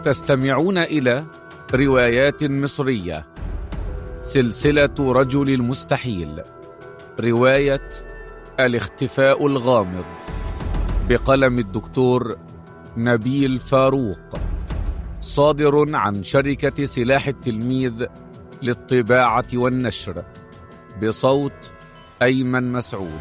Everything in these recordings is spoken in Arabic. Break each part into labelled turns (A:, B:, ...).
A: تستمعون إلى روايات مصرية، سلسلة رجل المستحيل، رواية الاختفاء الغامض، بقلم الدكتور نبيل فاروق، صادر عن شركة سلاح التلميذ للطباعة والنشر، بصوت أيمن مسعود.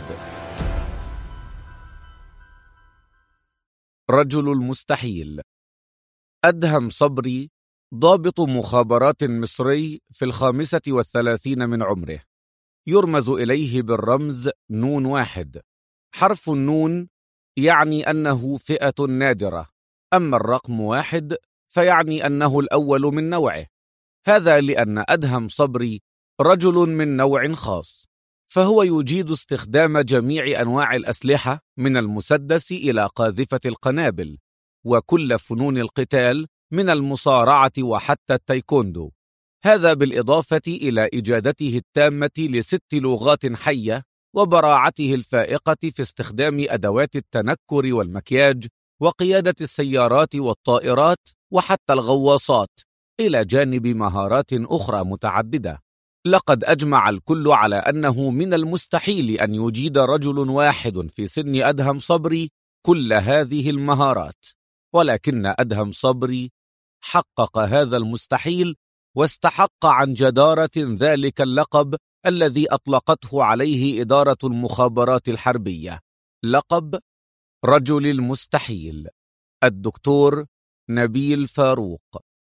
A: رجل المستحيل. أدهم صبري ضابط مخابرات مصري في 35 من عمره، يرمز إليه بالرمز نون 1. حرف النون يعني أنه فئة نادرة، أما الرقم 1 فيعني أنه الأول من نوعه. هذا لأن أدهم صبري رجل من نوع خاص، فهو يجيد استخدام جميع أنواع الأسلحة من المسدس إلى قاذفة القنابل، وكل فنون القتال من المصارعة وحتى التايكوندو. هذا بالإضافة إلى إجادته التامة ل6 لغات حية، وبراعته الفائقة في استخدام أدوات التنكر والمكياج وقيادة السيارات والطائرات وحتى الغواصات، إلى جانب مهارات أخرى متعددة. لقد أجمع الكل على أنه من المستحيل أن يجيد رجل واحد في سن أدهم صبري كل هذه المهارات، ولكن أدهم صبري حقق هذا المستحيل، واستحق عن جدارة ذلك اللقب الذي أطلقته عليه إدارة المخابرات الحربية، لقب رجل المستحيل. الدكتور نبيل فاروق.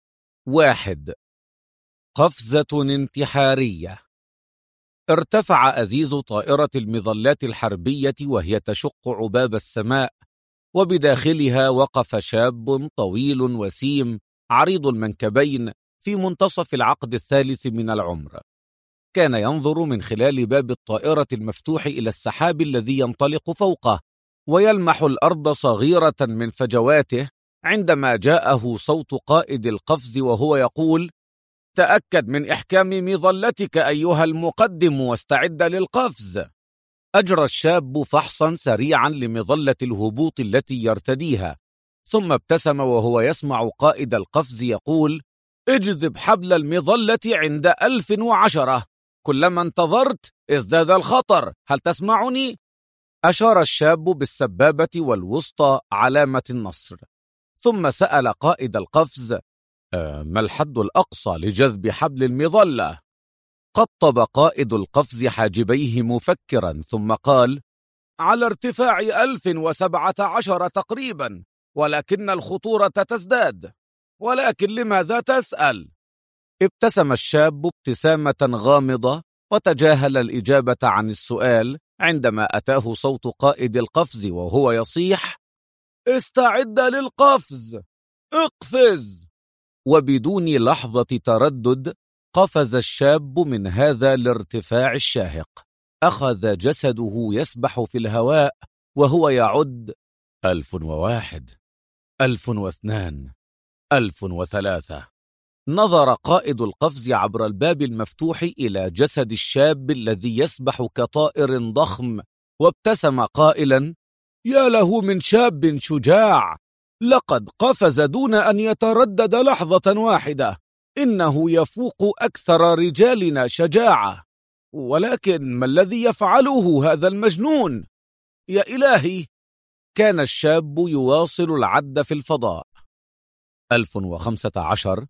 A: 1. قفزة انتحارية. ارتفع أزيز طائرة المظلات الحربية وهي تشق عباب السماء، وبداخلها وقف شاب طويل وسيم عريض المنكبين في منتصف العقد الثالث من العمر. كان ينظر من خلال باب الطائرة المفتوح إلى السحاب الذي ينطلق فوقه، ويلمح الأرض صغيرة من فجواته، عندما جاءه صوت قائد القفز وهو يقول: تأكد من إحكام مظلتك أيها المقدم واستعد للقفز. أجرى الشاب فحصا سريعا لمظلة الهبوط التي يرتديها، ثم ابتسم وهو يسمع قائد القفز يقول: اجذب حبل المظلة عند 1010، كلما انتظرت ازداد الخطر، هل تسمعني؟ أشار الشاب بالسبابة والوسطى علامة النصر، ثم سأل قائد القفز: ما الحد الأقصى لجذب حبل المظلة؟ قطب قائد القفز حاجبيه مفكرا، ثم قال: على ارتفاع 1017 تقريبا، ولكن الخطورة تزداد. ولكن لماذا تسأل؟ ابتسم الشاب ابتسامة غامضة، وتجاهل الإجابة عن السؤال عندما أتاه صوت قائد القفز وهو يصيح: استعد للقفز، اقفز. وبدون لحظة تردد قفز الشاب من هذا الارتفاع الشاهق. أخذ جسده يسبح في الهواء وهو يعد: 1001، 1002، 1003. نظر قائد القفز عبر الباب المفتوح إلى جسد الشاب الذي يسبح كطائر ضخم، وابتسم قائلا: يا له من شاب شجاع، لقد قفز دون أن يتردد لحظة واحدة، إنه يفوق أكثر رجالنا شجاعة. ولكن ما الذي يفعله هذا المجنون؟ يا إلهي! كان الشاب يواصل العد في الفضاء: 1015،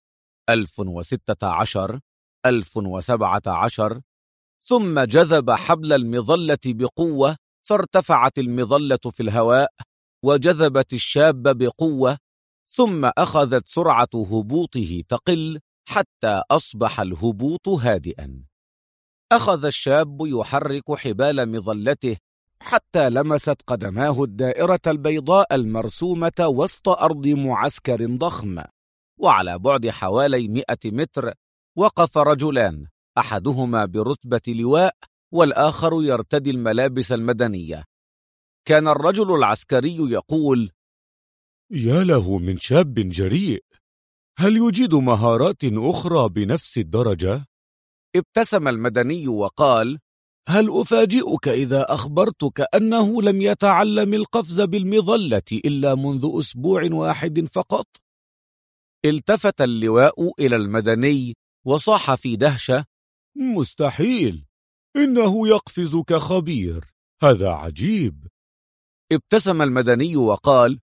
A: 1016، 1017. ثم جذب حبل المظلة بقوة، فارتفعت المظلة في الهواء، وجذبت الشاب بقوة، ثم أخذت سرعة هبوطه تقل حتى أصبح الهبوط هادئا. أخذ الشاب يحرك حبال مظلته حتى لمست قدماه الدائرة البيضاء المرسومة وسط أرض معسكر ضخم. وعلى بعد حوالي 100 متر وقف رجلان، أحدهما برتبة لواء والآخر يرتدي الملابس المدنية. كان الرجل العسكري يقول:
B: يا له من شاب جريء، هل يجيد مهارات أخرى بنفس الدرجة؟
A: ابتسم المدني وقال: هل أفاجئك إذا أخبرتك أنه لم يتعلم القفز بالمظلة إلا منذ أسبوع واحد فقط؟ التفت اللواء إلى المدني وصاح في دهشة:
B: مستحيل، إنه يقفز كخبير، هذا عجيب.
A: ابتسم المدني وقال: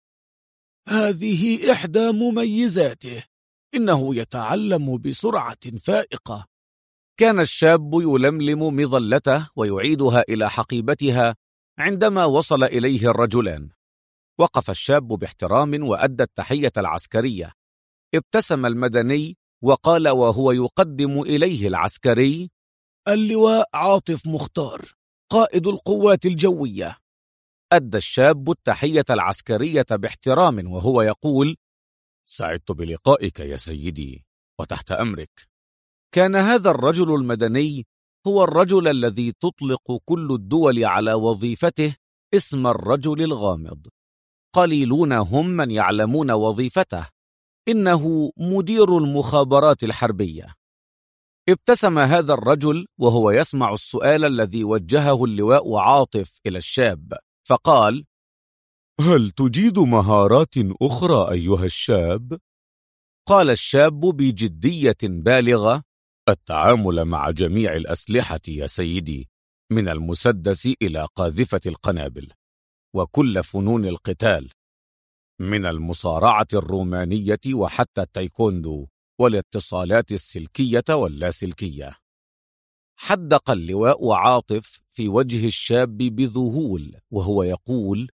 B: هذه إحدى مميزاته، إنه يتعلم بسرعة فائقة.
A: كان الشاب يلملم مظلته ويعيدها إلى حقيبتها عندما وصل إليه الرجلان. وقف الشاب باحترام وأدى التحية العسكرية. ابتسم المدني وقال وهو يقدم إليه العسكري:
B: اللواء عاطف مختار، قائد القوات الجوية.
A: أدى الشاب التحية العسكرية باحترام وهو يقول:
B: سعدت بلقائك يا سيدي، وتحت أمرك.
A: كان هذا الرجل المدني هو الرجل الذي تطلق كل الدول على وظيفته اسم الرجل الغامض. قليلون هم من يعلمون وظيفته، إنه مدير المخابرات الحربية. ابتسم هذا الرجل وهو يسمع السؤال الذي وجهه اللواء عاطف إلى الشاب، فقال:
B: هل تجيد مهارات أخرى أيها الشاب؟
A: قال الشاب بجدية بالغة:
B: التعامل مع جميع الأسلحة يا سيدي، من المسدس إلى قاذفة القنابل، وكل فنون القتال، من المصارعة الرومانية وحتى التايكوندو والاتصالات السلكية واللاسلكية. حدق اللواء عاطف في وجه الشاب بذهول وهو يقول: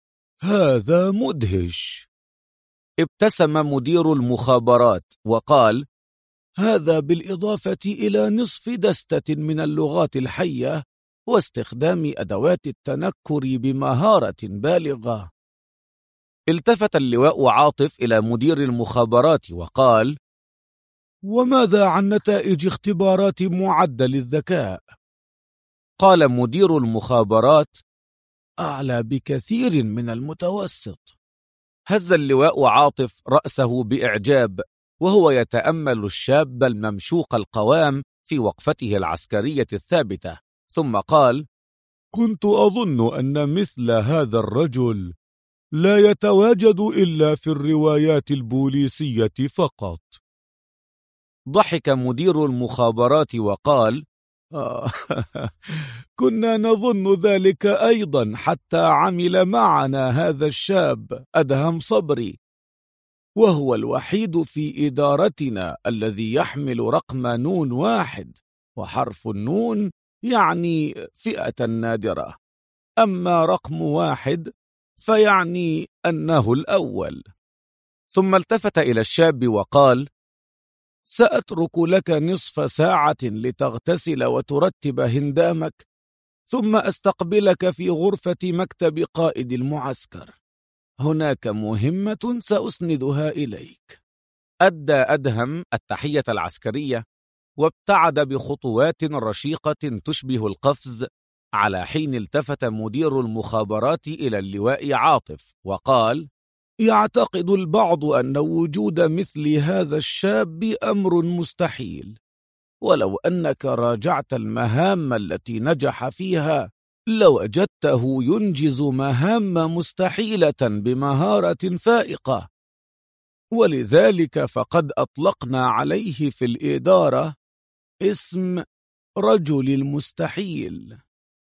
B: هذا مدهش.
A: ابتسم مدير المخابرات وقال:
B: هذا بالإضافة إلى نصف دستة من اللغات الحية واستخدام أدوات التنكر بمهارة بالغة.
A: التفت اللواء عاطف إلى مدير المخابرات وقال:
B: وماذا عن نتائج اختبارات معدل الذكاء؟
A: قال مدير المخابرات:
B: أعلى بكثير من المتوسط.
A: هز اللواء عاطف رأسه بإعجاب وهو يتأمل الشاب الممشوق القوام في وقفته العسكرية الثابتة، ثم قال:
B: كنت أظن أن مثل هذا الرجل لا يتواجد إلا في الروايات البوليسية فقط.
A: ضحك مدير المخابرات وقال:
B: كنا نظن ذلك أيضا حتى عمل معنا هذا الشاب أدهم صبري، وهو الوحيد في إدارتنا الذي يحمل رقم نون 1، وحرف النون يعني فئة نادرة، أما رقم 1 فيعني أنه الأول.
A: ثم التفت إلى الشاب وقال:
B: سأترك لك نصف ساعة لتغتسل وترتب هندامك، ثم أستقبلك في غرفة مكتب قائد المعسكر. هناك مهمة سأسندها إليك.
A: أدى أدهم التحية العسكرية وابتعد بخطوات رشيقة تشبه القفز، على حين التفت مدير المخابرات إلى اللواء عاطف وقال:
B: يعتقد البعض أن وجود مثل هذا الشاب أمر مستحيل، ولو أنك راجعت المهام التي نجح فيها لوجدته ينجز مهام مستحيلة بمهارة فائقة، ولذلك فقد أطلقنا عليه في الإدارة اسم رجل المستحيل.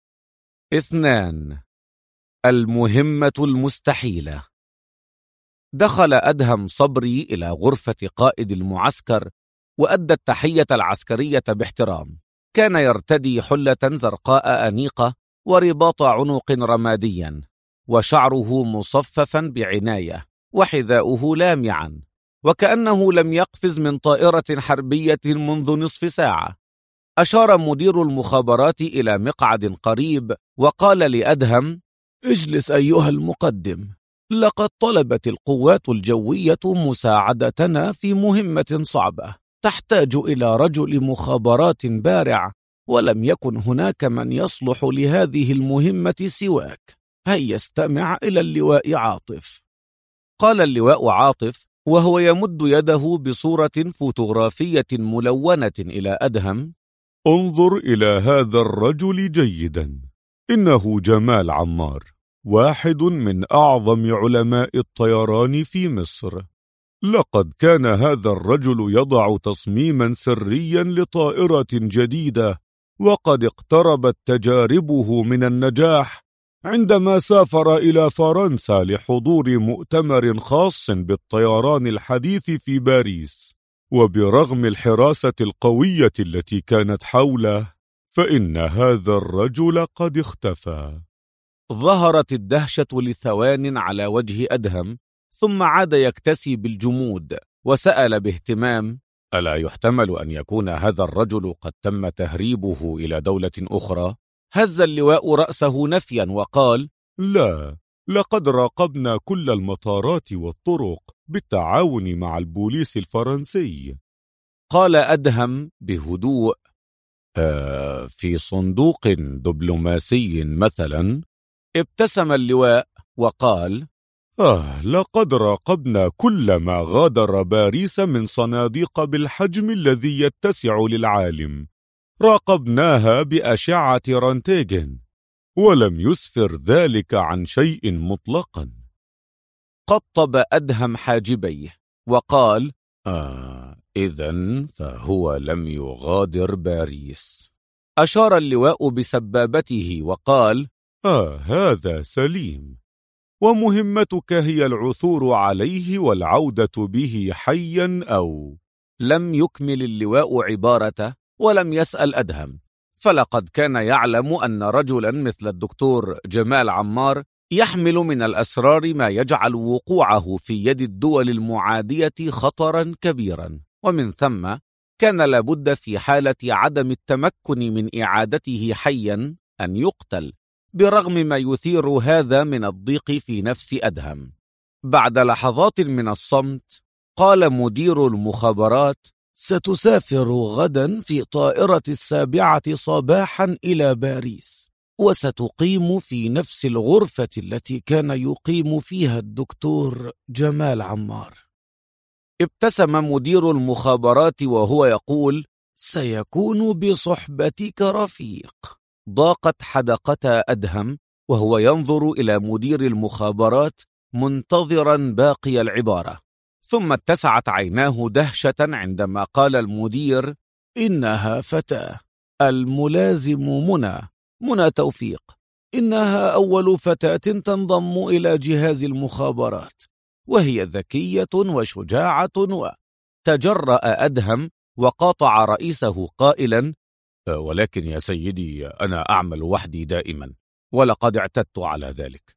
A: 2. المهمة المستحيلة. دخل أدهم صبري إلى غرفة قائد المعسكر وأدى التحية العسكرية باحترام. كان يرتدي حلة زرقاء أنيقة ورباط عنق رماديا، وشعره مصففا بعناية، وحذاؤه لامعا، وكأنه لم يقفز من طائرة حربية منذ نصف ساعة. أشار مدير المخابرات إلى مقعد قريب وقال لأدهم:
B: اجلس أيها المقدم، لقد طلبت القوات الجوية مساعدتنا في مهمة صعبة تحتاج إلى رجل مخابرات بارع، ولم يكن هناك من يصلح لهذه المهمة سواك. هيا استمع إلى اللواء عاطف.
A: قال اللواء عاطف وهو يمد يده بصورة فوتوغرافية ملونة إلى أدهم:
B: انظر إلى هذا الرجل جيدا، إنه جمال عمار، واحد من أعظم علماء الطيران في مصر. لقد كان هذا الرجل يضع تصميما سريا لطائرة جديدة، وقد اقتربت تجاربه من النجاح عندما سافر إلى فرنسا لحضور مؤتمر خاص بالطيران الحديث في باريس. وبرغم الحراسة القوية التي كانت حوله، فإن هذا الرجل قد اختفى.
A: ظهرت الدهشة لثوان على وجه أدهم، ثم عاد يكتسي بالجمود وسأل باهتمام: ألا يحتمل أن يكون هذا الرجل قد تم تهريبه إلى دولة أخرى؟ هز اللواء رأسه نفيا وقال:
B: لا، لقد راقبنا كل المطارات والطرق بالتعاون مع البوليس الفرنسي.
A: قال أدهم بهدوء: في صندوق دبلوماسي مثلا؟ ابتسم اللواء وقال:
B: لقد راقبنا كل ما غادر باريس من صناديق بالحجم الذي يتسع للعالم، راقبناها بأشعة رنتيغن، ولم يسفر ذلك عن شيء مطلقا.
A: قطب أدهم حاجبيه وقال: إذن فهو لم يغادر باريس. أشار اللواء بسبابته وقال:
B: هذا سليم، ومهمتك هي العثور عليه والعودة به حيا أو...
A: لم يكمل اللواء عبارته ولم يسأل أدهم، فلقد كان يعلم أن رجلا مثل الدكتور جمال عمار يحمل من الأسرار ما يجعل وقوعه في يد الدول المعادية خطرا كبيرا، ومن ثم كان لابد في حالة عدم التمكن من إعادته حيا أن يقتل، برغم ما يثير هذا من الضيق في نفس أدهم. بعد لحظات من الصمت قال مدير المخابرات:
B: ستسافر غدا في طائرة 7 صباحا إلى باريس، وستقيم في نفس الغرفة التي كان يقيم فيها الدكتور جمال عمار.
A: ابتسم مدير المخابرات وهو يقول:
B: سيكون بصحبتك رفيق.
A: ضاقت حدقة أدهم وهو ينظر إلى مدير المخابرات منتظرا باقي العبارة، ثم اتسعت عيناه دهشة عندما قال المدير:
B: إنها فتاة، الملازم منى توفيق. إنها أول فتاة تنضم إلى جهاز المخابرات، وهي ذكية وشجاعة.
A: تجرأ أدهم وقاطع رئيسه قائلا:
B: ولكن يا سيدي، أنا أعمل وحدي دائما، ولقد اعتدت على ذلك.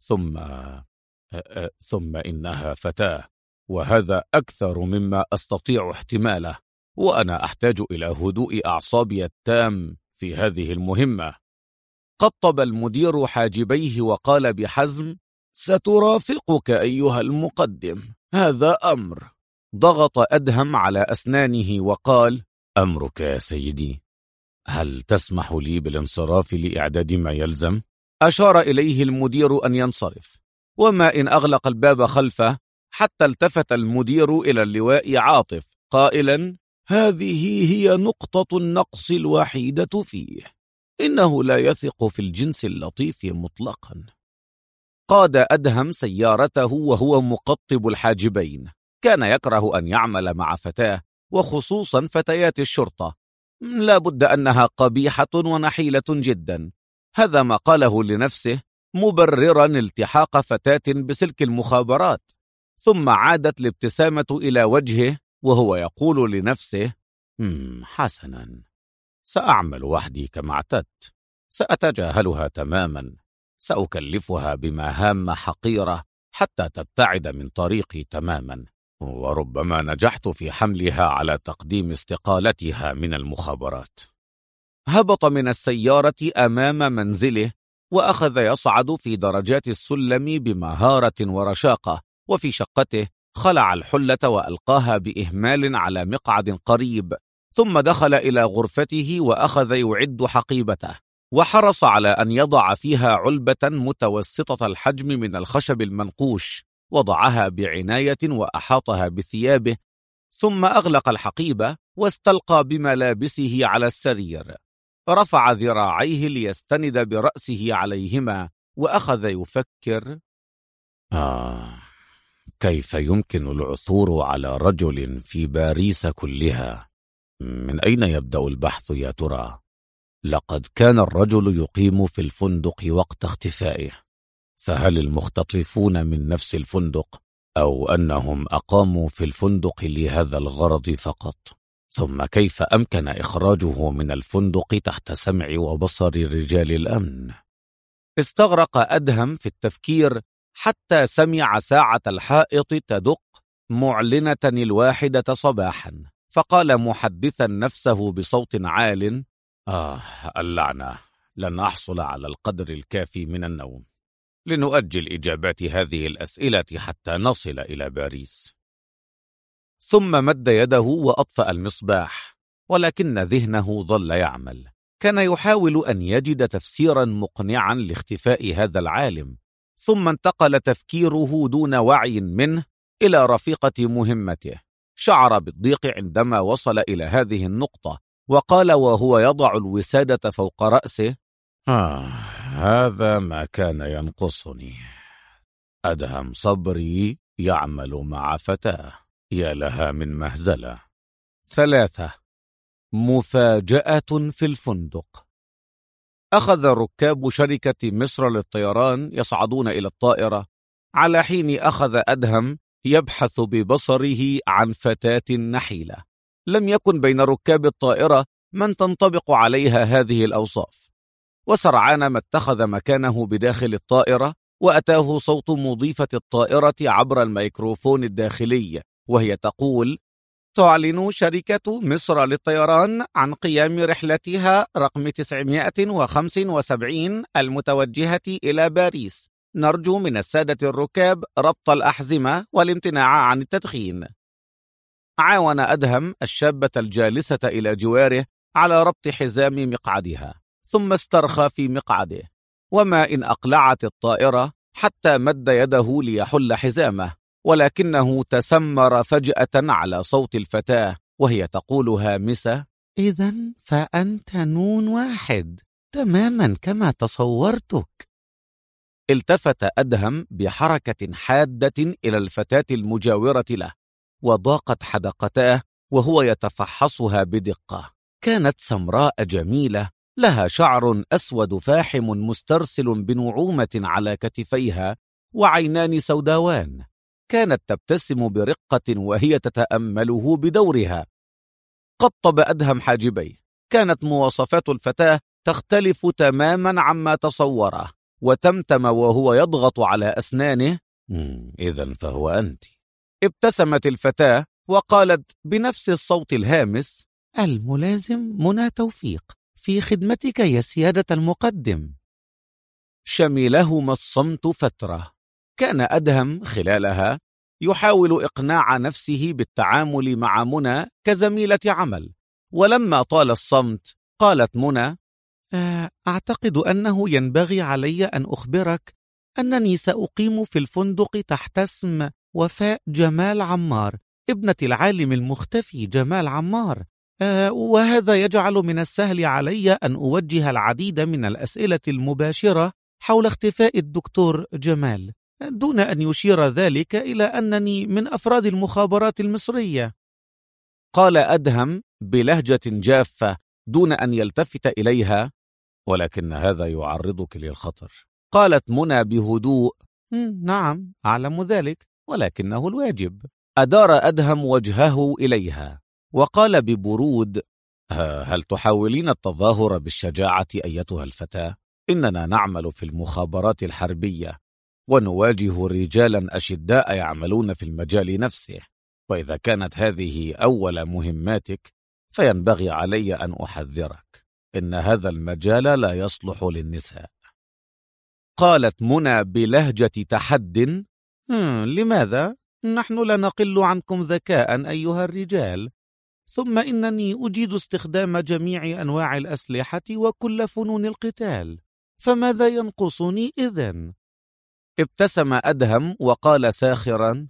B: ثم إنها فتاة، وهذا أكثر مما أستطيع احتماله، وأنا أحتاج إلى هدوء أعصابي التام في هذه المهمة.
A: قطب المدير حاجبيه وقال بحزم:
B: سترافقك أيها المقدم، هذا أمر.
A: ضغط أدهم على أسنانه وقال:
B: أمرك يا سيدي، هل تسمح لي بالانصراف لإعداد ما يلزم؟
A: أشار إليه المدير أن ينصرف، وما إن أغلق الباب خلفه، حتى التفت المدير إلى اللواء عاطف قائلا:
B: هذه هي نقطة النقص الوحيدة فيه، إنه لا يثق في الجنس اللطيف مطلقا.
A: قاد أدهم سيارته وهو مقطب الحاجبين. كان يكره أن يعمل مع فتاة، وخصوصا فتيات الشرطة، لا بد أنها قبيحة ونحيلة جدا. هذا ما قاله لنفسه مبررا التحاق فتاة بسلك المخابرات. ثم عادت الابتسامة إلى وجهه وهو يقول لنفسه:
B: حسنا، سأعمل وحدي كما اعتدت، سأتجاهلها تماما، سأكلفها بمهام حقيرة حتى تبتعد من طريقي تماما، وربما نجحت في حملها على تقديم استقالتها من المخابرات.
A: هبط من السيارة أمام منزله وأخذ يصعد في درجات السلم بمهارة ورشاقة، وفي شقته خلع الحلة وألقاها بإهمال على مقعد قريب، ثم دخل إلى غرفته وأخذ يعد حقيبته، وحرص على أن يضع فيها علبة متوسطة الحجم من الخشب المنقوش، وضعها بعناية وأحاطها بثيابه، ثم أغلق الحقيبة واستلقى بملابسه على السرير. رفع ذراعيه ليستند برأسه عليهما وأخذ يفكر:
B: كيف يمكن العثور على رجل في باريس كلها؟ من أين يبدأ البحث يا ترى؟ لقد كان الرجل يقيم في الفندق وقت اختفائه، فهل المختطفون من نفس الفندق، أو أنهم أقاموا في الفندق لهذا الغرض فقط؟ ثم كيف أمكن إخراجه من الفندق تحت سمع وبصر رجال الأمن؟
A: استغرق أدهم في التفكير حتى سمع ساعة الحائط تدق معلنة 1 صباحا، فقال محدثا نفسه بصوت عال:
B: اللعنة، لن أحصل على القدر الكافي من النوم. لنؤجل إجابات هذه الأسئلة حتى نصل إلى باريس.
A: ثم مد يده وأطفأ المصباح، ولكن ذهنه ظل يعمل. كان يحاول أن يجد تفسيرا مقنعا لاختفاء هذا العالم، ثم انتقل تفكيره دون وعي منه إلى رفيقة مهمته. شعر بالضيق عندما وصل إلى هذه النقطة، وقال وهو يضع الوسادة فوق رأسه:
B: هذا ما كان ينقصني. أدهم صبري يعمل مع فتاة، يا لها من مهزلة.
A: 3. مفاجأة في الفندق. أخذ ركاب شركة مصر للطيران يصعدون إلى الطائرة، على حين أخذ أدهم يبحث ببصره عن فتاة نحيلة. لم يكن بين ركاب الطائرة من تنطبق عليها هذه الأوصاف، وسرعان ما اتخذ مكانه بداخل الطائرة، وأتاه صوت مضيفة الطائرة عبر الميكروفون الداخلي وهي تقول: تعلن شركة مصر للطيران عن قيام رحلتها رقم 975 المتوجهة إلى باريس. نرجو من السادة الركاب ربط الأحزمة والامتناع عن التدخين. عاون أدهم الشابة الجالسة إلى جواره على ربط حزام مقعدها، ثم استرخى في مقعده، وما إن أقلعت الطائرة حتى مد يده ليحل حزامه، ولكنه تسمر فجأة على صوت الفتاة وهي تقول هامسة:
B: إذن فأنت نون واحد، تماما كما تصورتك.
A: التفت أدهم بحركة حادة إلى الفتاة المجاورة له، وضاقت حدقتاه وهو يتفحصها بدقة. كانت سمراء جميلة، لها شعر أسود فاحم مسترسل بنعومة على كتفيها، وعينان سوداوان. كانت تبتسم برقة وهي تتأمله بدورها. قطب أدهم حاجبيه. كانت مواصفات الفتاة تختلف تماما عما تصوره، وتمتم وهو يضغط على أسنانه:
B: إذن فهو أنت.
A: ابتسمت الفتاة وقالت بنفس الصوت الهامس:
B: الملازم منى توفيق، في خدمتك يا سيادة المقدم.
A: شملهما الصمت فترة. كان أدهم خلالها يحاول إقناع نفسه بالتعامل مع منى كزميلة عمل، ولما طال الصمت قالت منى:
B: أعتقد أنه ينبغي علي أن أخبرك أنني سأقيم في الفندق تحت اسم وفاء جمال عمار، ابنة العالم المختفي جمال عمار، وهذا يجعل من السهل علي أن أوجه العديد من الأسئلة المباشرة حول اختفاء الدكتور جمال، دون أن يشير ذلك إلى أنني من أفراد المخابرات المصرية.
A: قال أدهم بلهجة جافة دون أن يلتفت إليها:
B: ولكن هذا يعرضك للخطر.
A: قالت منى بهدوء:
B: نعم أعلم ذلك، ولكنه الواجب.
A: أدار أدهم وجهه إليها وقال ببرود:
B: هل تحاولين التظاهر بالشجاعة أيتها الفتاة؟ إننا نعمل في المخابرات الحربية، ونواجه رجالا أشداء يعملون في المجال نفسه، وإذا كانت هذه أول مهماتك فينبغي علي أن أحذرك، إن هذا المجال لا يصلح للنساء.
A: قالت منى بلهجة تحد:
B: لماذا؟ نحن لا نقل عنكم ذكاء أيها الرجال، ثم إنني أجيد استخدام جميع أنواع الأسلحة وكل فنون القتال، فماذا ينقصني إذن؟
A: ابتسم أدهم وقال ساخرا: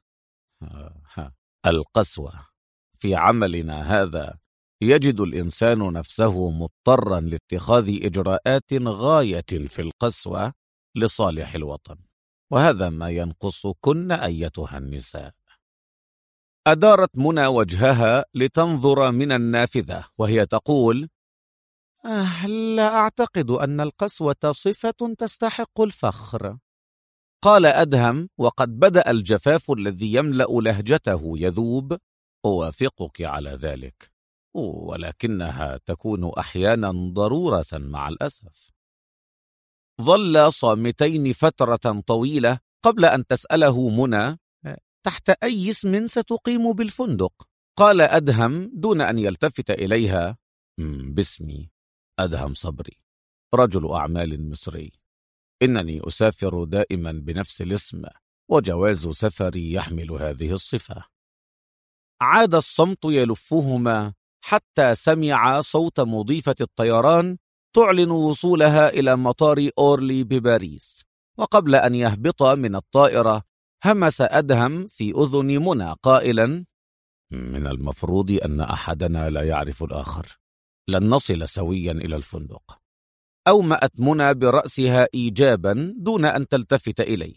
B: القسوة. في عملنا هذا يجد الإنسان نفسه مضطرا لاتخاذ إجراءات غاية في القسوة لصالح الوطن، وهذا ما ينقصكن أيتها النساء. أدارت منى وجهها لتنظر من النافذة وهي تقول: لا أعتقد أن القسوة صفة تستحق الفخر. قال أدهم وقد بدأ الجفاف الذي يملأ لهجته يذوب: أوافقك على ذلك، ولكنها تكون أحيانا ضرورة مع الأسف. ظل صامتين فترة طويلة قبل أن تسأله منى: تحت أي اسم ستقيم بالفندق؟ قال أدهم دون أن يلتفت إليها: باسمي أدهم صبري، رجل أعمال مصري. إنني أسافر دائما بنفس الاسم، وجواز سفري يحمل هذه الصفة. عاد الصمت يلفهما حتى سمع صوت مضيفة الطيران تعلن وصولها إلى مطار أورلي بباريس. وقبل أن يهبط من الطائرة همس أدهم في أذن منى قائلا: من المفروض أن أحدنا لا يعرف الآخر، لن نصل سويا إلى الفندق. أومأت منى برأسها إيجابا دون أن تلتفت إليه.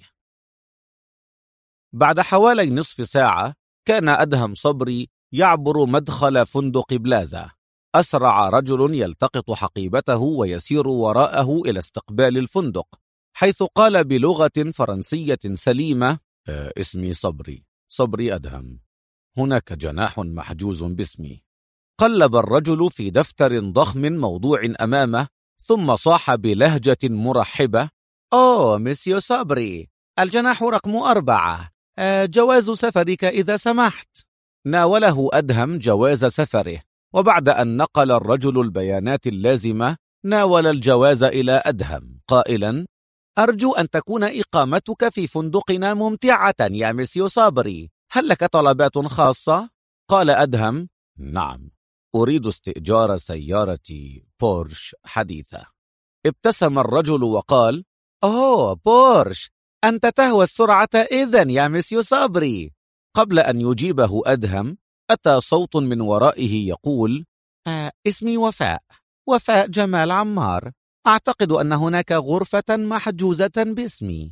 B: بعد حوالي نصف ساعة كان أدهم صبري يعبر مدخل فندق بلازا. أسرع رجل يلتقط حقيبته ويسير وراءه إلى استقبال الفندق، حيث قال بلغة فرنسية سليمة: اسمي صبري أدهم، هناك جناح محجوز باسمي. قلب الرجل في دفتر ضخم موضوع أمامه ثم صاح بلهجة مرحبة: أوه مسيو صبري، الجناح رقم 4، جواز سفرك إذا سمحت. ناوله أدهم جواز سفره، وبعد أن نقل الرجل البيانات اللازمة ناول الجواز إلى أدهم قائلا: أرجو أن تكون إقامتك في فندقنا ممتعة يا مسيو صبري، هل لك طلبات خاصة؟ قال أدهم: نعم، أريد استئجار سيارة بورش حديثة. ابتسم الرجل وقال: أوه بورش، أنت تهوى السرعة إذن يا مسيو صبري. قبل أن يجيبه أدهم أتى صوت من ورائه يقول: اسمي وفاء جمال عمار، أعتقد أن هناك غرفة محجوزة باسمي.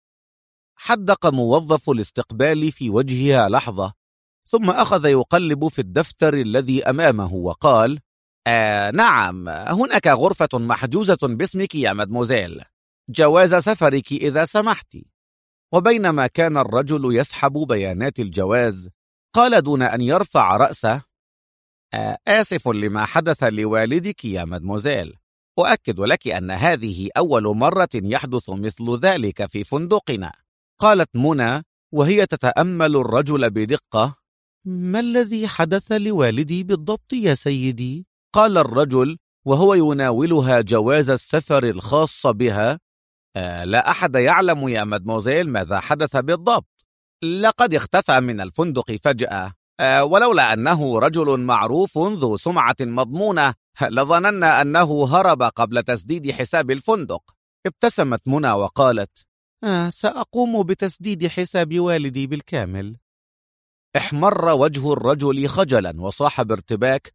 B: حدق موظف الاستقبال في وجهها لحظة ثم أخذ يقلب في الدفتر الذي أمامه وقال: نعم، هناك غرفة محجوزة باسمك يا مدموزيل، جواز سفرك إذا سمحت. وبينما كان الرجل يسحب بيانات الجواز قال دون أن يرفع رأسه: آسف لما حدث لوالدك يا مدموزيل، أؤكد لك أن هذه أول مرة يحدث مثل ذلك في فندقنا. قالت منى وهي تتأمل الرجل بدقة: ما الذي حدث لوالدي بالضبط يا سيدي؟ قال الرجل وهو يناولها جواز السفر الخاص بها: لا أحد يعلم يا مدموزيل ماذا حدث بالضبط، لقد اختفى من الفندق فجأة، ولولا أنه رجل معروف ذو سمعة مضمونة لظننا أنه هرب قبل تسديد حساب الفندق. ابتسمت منى وقالت: سأقوم بتسديد حساب والدي بالكامل. احمر وجه الرجل خجلا وصاح بارتباك: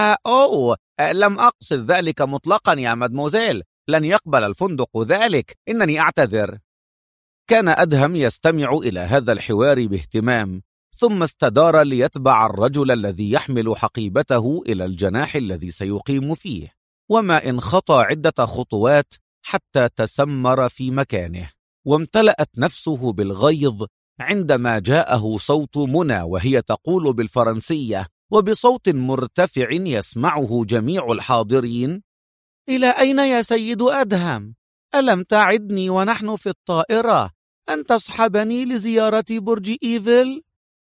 B: لم أقصد ذلك مطلقا يا مدموزيل، لن يقبل الفندق ذلك، إنني أعتذر. كان أدهم يستمع إلى هذا الحوار باهتمام، ثم استدار ليتبع الرجل الذي يحمل حقيبته إلى الجناح الذي سيقيم فيه، وما إن خطى عدة خطوات حتى تسمر في مكانه. وامتلأت نفسه بالغيظ عندما جاءه صوت منى وهي تقول بالفرنسية وبصوت مرتفع يسمعه جميع الحاضرين: إلى أين يا سيد أدهم؟ ألم تعدني ونحن في الطائرة أن تصحبني لزيارة برج إيفل؟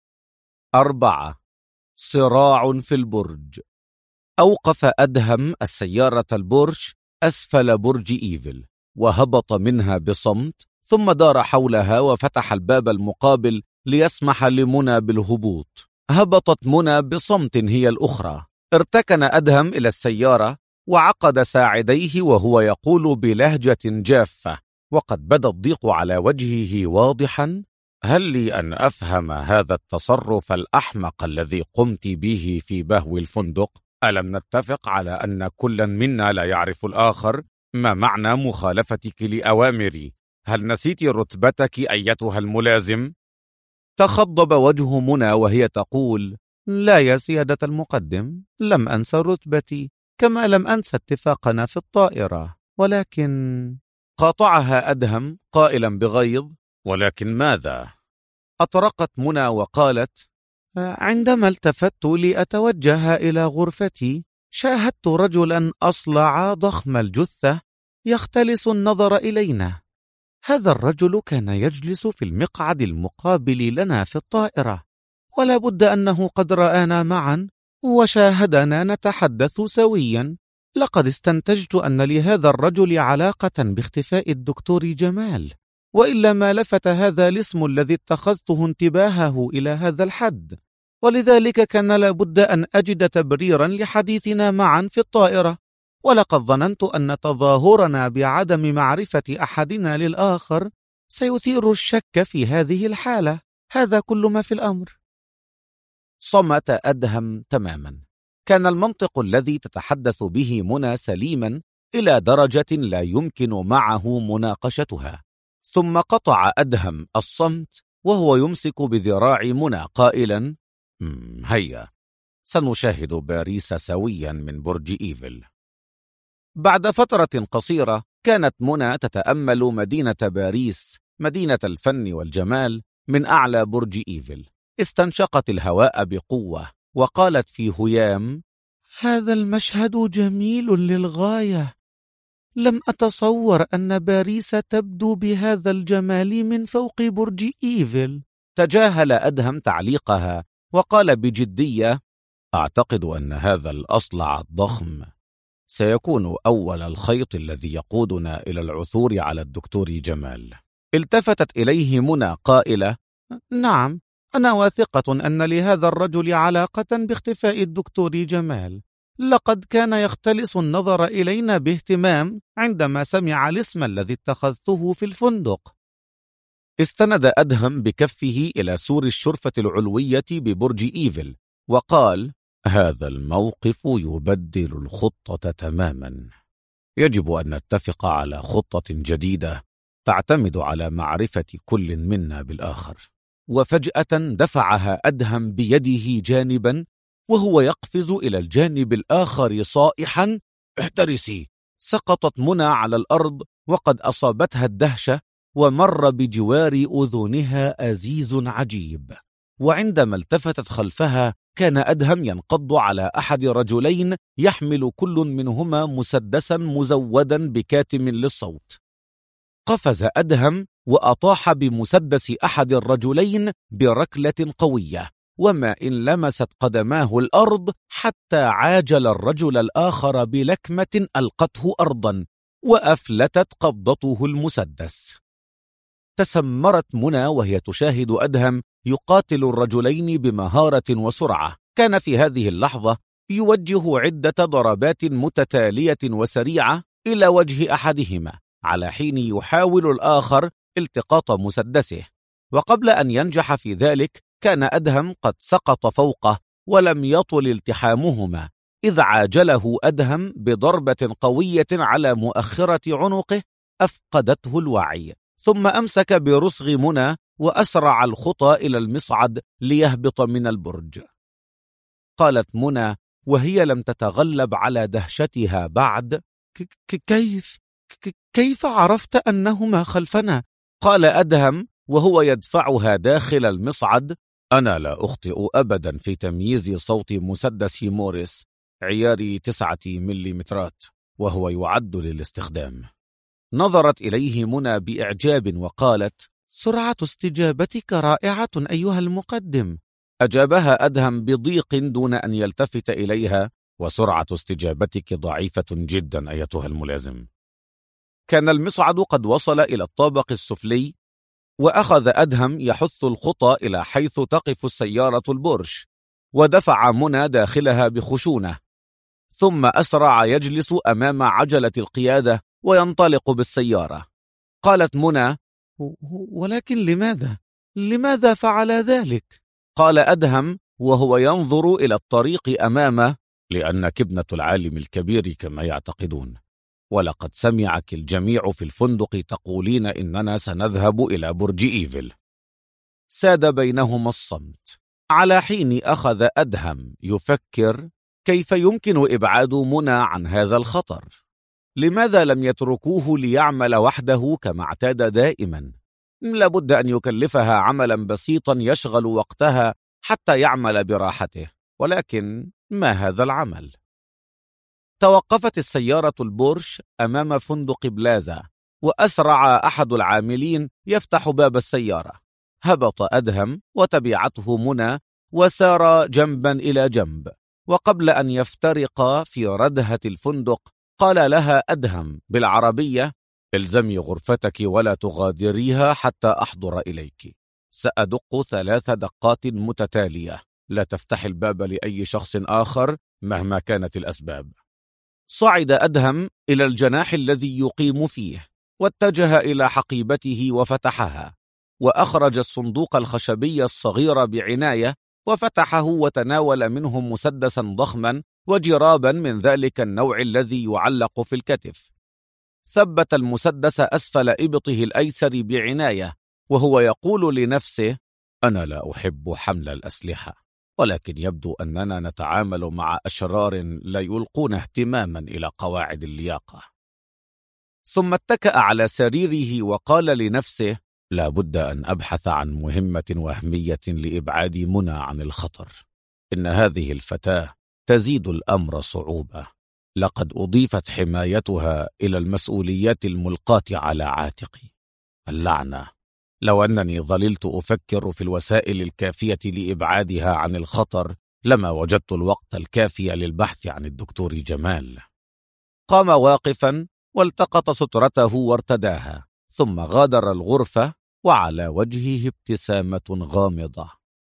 B: 4. صراع في البرج. أوقف أدهم السيارة البورش أسفل برج إيفل وهبط منها بصمت، ثم دار حولها وفتح الباب المقابل ليسمح لمنى بالهبوط. هبطت منى بصمت هي الأخرى. ارتكن أدهم إلى السيارة وعقد ساعديه وهو يقول بلهجة جافة وقد بدا الضيق على وجهه واضحا: هل لي أن أفهم هذا التصرف الأحمق الذي قمت به في بهو الفندق؟ ألم نتفق على أن كل منا لا يعرف الآخر؟ ما معنى مخالفتك لأوامري؟
A: هل نسيت رتبتك أيتها الملازم؟ تخضب وجه منى وهي تقول: لا يا سيادة المقدم، لم أنس رتبتي، كما لم أنس اتفاقنا في الطائرة، ولكن... قاطعها أدهم قائلا بغيظ: ولكن ماذا؟ أطرقت منى وقالت: عندما التفت لأتوجه إلى غرفتي شاهدت رجلا أصلع ضخم الجثة يختلس النظر إلينا. هذا الرجل كان يجلس في المقعد المقابل لنا في الطائرة، ولا بد أنه قد رآنا معا وشاهدنا نتحدث سويا. لقد استنتجت أن لهذا الرجل علاقة باختفاء الدكتور جمال، وإلا ما لفت هذا الاسم الذي اتخذته انتباهه إلى هذا الحد، ولذلك كان لابد أن أجد تبريرا لحديثنا معا في الطائرة. ولقد ظننت أن تظاهرنا بعدم معرفة أحدنا للآخر سيثير الشك في هذه الحالة. هذا كل ما في الأمر. صمت أدهم تماما. كان المنطق الذي تتحدث به منى سليما إلى درجة لا يمكن معه مناقشتها. ثم قطع أدهم الصمت وهو يمسك بذراع منى قائلا: هيا سنشاهد باريس سويا من برج إيفل. بعد فترة قصيرة كانت منى تتأمل مدينة باريس، مدينة الفن والجمال، من أعلى برج إيفل. استنشقت الهواء بقوة وقالت في هيام: هذا المشهد جميل للغاية. لم أتصور أن باريس تبدو بهذا الجمال من فوق برج إيفل. تجاهل أدهم تعليقها وقال بجدية: أعتقد أن هذا الأصلع الضخم سيكون أول الخيط الذي يقودنا إلى العثور على الدكتور جمال. التفتت إليه منى قائلة: نعم، أنا واثقة أن لهذا الرجل علاقة باختفاء الدكتور جمال. لقد كان يختلس النظر إلينا باهتمام عندما سمع الاسم الذي اتخذته في الفندق. استند أدهم بكفه إلى سور الشرفة العلوية ببرج إيفل وقال: هذا الموقف يبدل الخطة تماما. يجب أن نتفق على خطة جديدة تعتمد على معرفة كل منا بالآخر. وفجأة دفعها أدهم بيده جانبا وهو يقفز إلى الجانب الآخر صائحا: احترسي! سقطت منى على الأرض وقد أصابتها الدهشة، ومر بجوار أذنها أزيز عجيب. وعندما التفتت خلفها كان أدهم ينقض على أحد رجلين يحمل كل منهما مسدسا مزودا بكاتم للصوت. قفز أدهم وأطاح بمسدس أحد الرجلين بركلة قوية، وما إن لمست قدماه الأرض حتى عاجل الرجل الآخر بلكمة ألقته أرضا وأفلتت قبضته المسدس. تسمرت منى وهي تشاهد أدهم يقاتل الرجلين بمهارة وسرعة. كان في هذه اللحظة يوجه عدة ضربات متتالية وسريعة إلى وجه أحدهما، على حين يحاول الآخر التقاط مسدسه. وقبل أن ينجح في ذلك كان أدهم قد سقط فوقه ولم يطل التحامهما، إذ عاجله أدهم بضربة قوية على مؤخرة عنقه أفقدته الوعي، ثم أمسك برسغ منى وأسرع الخطى إلى المصعد ليهبط من البرج. قالت منى وهي لم تتغلب على دهشتها بعد: كيف عرفت أنهما خلفنا؟ قال أدهم وهو يدفعها داخل المصعد: أنا لا أخطئ أبدا في تمييز صوت مسدس موريس عيار 9 مليمترات، وهو يعد للاستخدام. نظرت إليه منى بإعجاب وقالت: سرعة استجابتك رائعة أيها المقدم. أجابها أدهم بضيق دون أن يلتفت إليها: وسرعة استجابتك ضعيفة جدا أيتها الملازم. كان المصعد قد وصل إلى الطابق السفلي، وأخذ أدهم يحث الخطى إلى حيث تقف السيارة البورش، ودفع منى داخلها بخشونة، ثم أسرع يجلس أمام عجلة القيادة وينطلق بالسيارة. قالت منى: ولكن لماذا فعل ذلك؟ قال أدهم وهو ينظر إلى الطريق أمامه: لأنك ابنة العالم الكبير كما يعتقدون،
B: ولقد سمعك الجميع في الفندق تقولين إننا سنذهب إلى برج إيفل. ساد بينهما الصمت، على حين أخذ أدهم يفكر كيف يمكن إبعاد منى عن هذا الخطر. لماذا لم يتركوه ليعمل وحده كما اعتاد دائما؟ لابد أن يكلفها عملا بسيطا يشغل وقتها حتى يعمل براحته، ولكن ما هذا العمل؟ توقفت السيارة البورش أمام فندق بلازا، وأسرع أحد العاملين يفتح باب السيارة. هبط أدهم وتبعته منى وسار جنبا إلى جنب، وقبل أن يفترقا في ردهة الفندق قال لها أدهم بالعربية: الزمي غرفتك ولا تغادريها حتى أحضر إليك. سأدق 3 دقات متتالية، لا تفتح الباب لأي شخص آخر مهما كانت الأسباب. صعد أدهم إلى الجناح الذي يقيم فيه، واتجه إلى حقيبته وفتحها، وأخرج الصندوق الخشبي الصغير بعناية وفتحه وتناول منه مسدسا ضخما وجرابا من ذلك النوع الذي يعلق في الكتف. ثبت المسدس أسفل إبطه الأيسر بعناية وهو يقول لنفسه: أنا لا أحب حمل الأسلحة، ولكن يبدو أننا نتعامل مع أشرار لا يلقون اهتماما إلى قواعد اللياقة. ثم اتكأ على سريره وقال لنفسه: لا بد أن أبحث عن مهمة وهمية لإبعاد منى عن الخطر. إن هذه الفتاة تزيد الأمر صعوبة، لقد أضيفت حمايتها إلى المسؤوليات الملقاة على عاتقي. اللعنة، لو أنني ظللت أفكر في الوسائل الكافية لإبعادها عن الخطر لما وجدت الوقت الكافي للبحث عن الدكتور جمال. قام واقفا والتقط سترته وارتداها، ثم غادر الغرفة وعلى وجهه ابتسامة غامضة.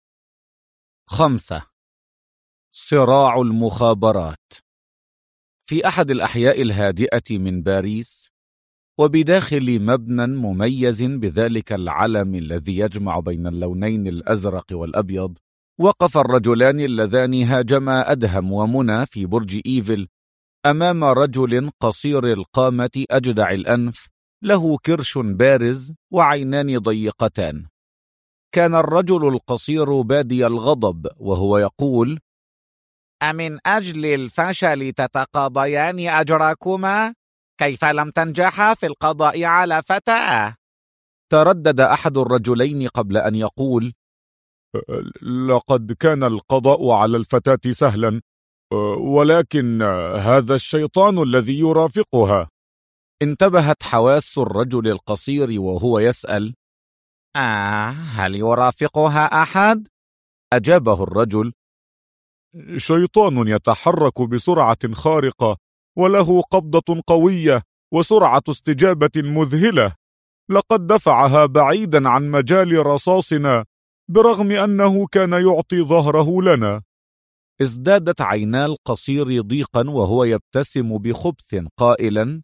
B: 5. صراع المخابرات. في أحد الأحياء الهادئة من باريس، وبداخل مبنى مميز بذلك العلم الذي يجمع بين اللونين الأزرق والأبيض، وقف الرجلان اللذان هاجما أدهم ومنى في برج إيفل أمام رجل قصير القامة أجدع الأنف، له كرش بارز وعينان ضيقتان. كان الرجل القصير بادي الغضب وهو يقول: أمن أجل الفشل تتقاضيان أجركما؟ كيف لم تنجحا في القضاء على فتاة؟ تردد أحد الرجلين قبل أن يقول:
C: لقد كان القضاء على الفتاة سهلا، ولكن هذا الشيطان الذي يرافقها.
B: انتبهت حواس الرجل القصير وهو يسأل: هل يرافقها أحد؟ أجابه الرجل:
C: شيطان يتحرك بسرعة خارقة، وله قبضة قوية وسرعة استجابة مذهلة. لقد دفعها بعيدا عن مجال رصاصنا برغم أنه كان يعطي ظهره لنا.
B: ازدادت عينا القصير ضيقا وهو يبتسم بخبث قائلا: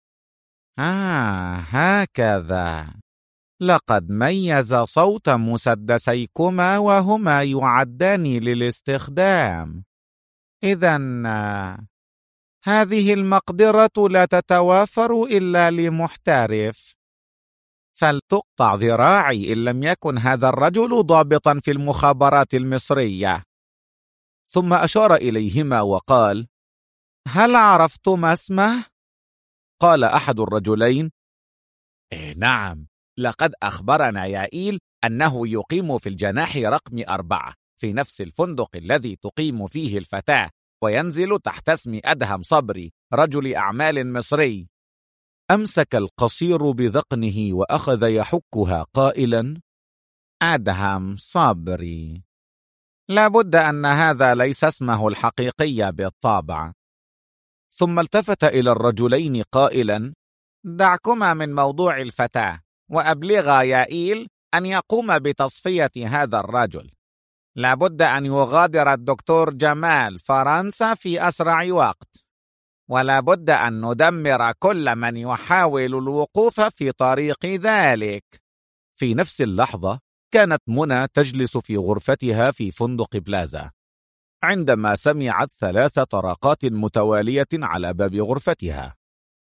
B: هكذا. لقد ميز صوت مسدسيكما وهما يعدان للاستخدام. إذن هذه المقدرة لا تتوافر إلا لمحترف، فلتقطع ذراعي إن لم يكن هذا الرجل ضابطا في المخابرات المصرية. ثم أشار إليهما وقال: هل عرفتما اسمه؟ قال أحد الرجلين: نعم، لقد أخبرنا يائيل أنه يقيم في الجناح رقم 4 في نفس الفندق الذي تقيم فيه الفتاة، وينزل تحت اسم أدهم صبري، رجل أعمال مصري. أمسك القصير بذقنه وأخذ يحكها قائلا: أدهم صبري، لابد أن هذا ليس اسمه الحقيقي بالطبع. ثم التفت إلى الرجلين قائلا: دعكما من موضوع الفتاة، وأبلغا يائيل أن يقوم بتصفية هذا الرجل. لابد أن يغادر الدكتور جمال فرنسا في أسرع وقت، ولا بد أن ندمر كل من يحاول الوقوف في طريق ذلك. في نفس اللحظة كانت منى تجلس في غرفتها في فندق بلازا، عندما سمعت 3 طرقات متوالية على باب غرفتها.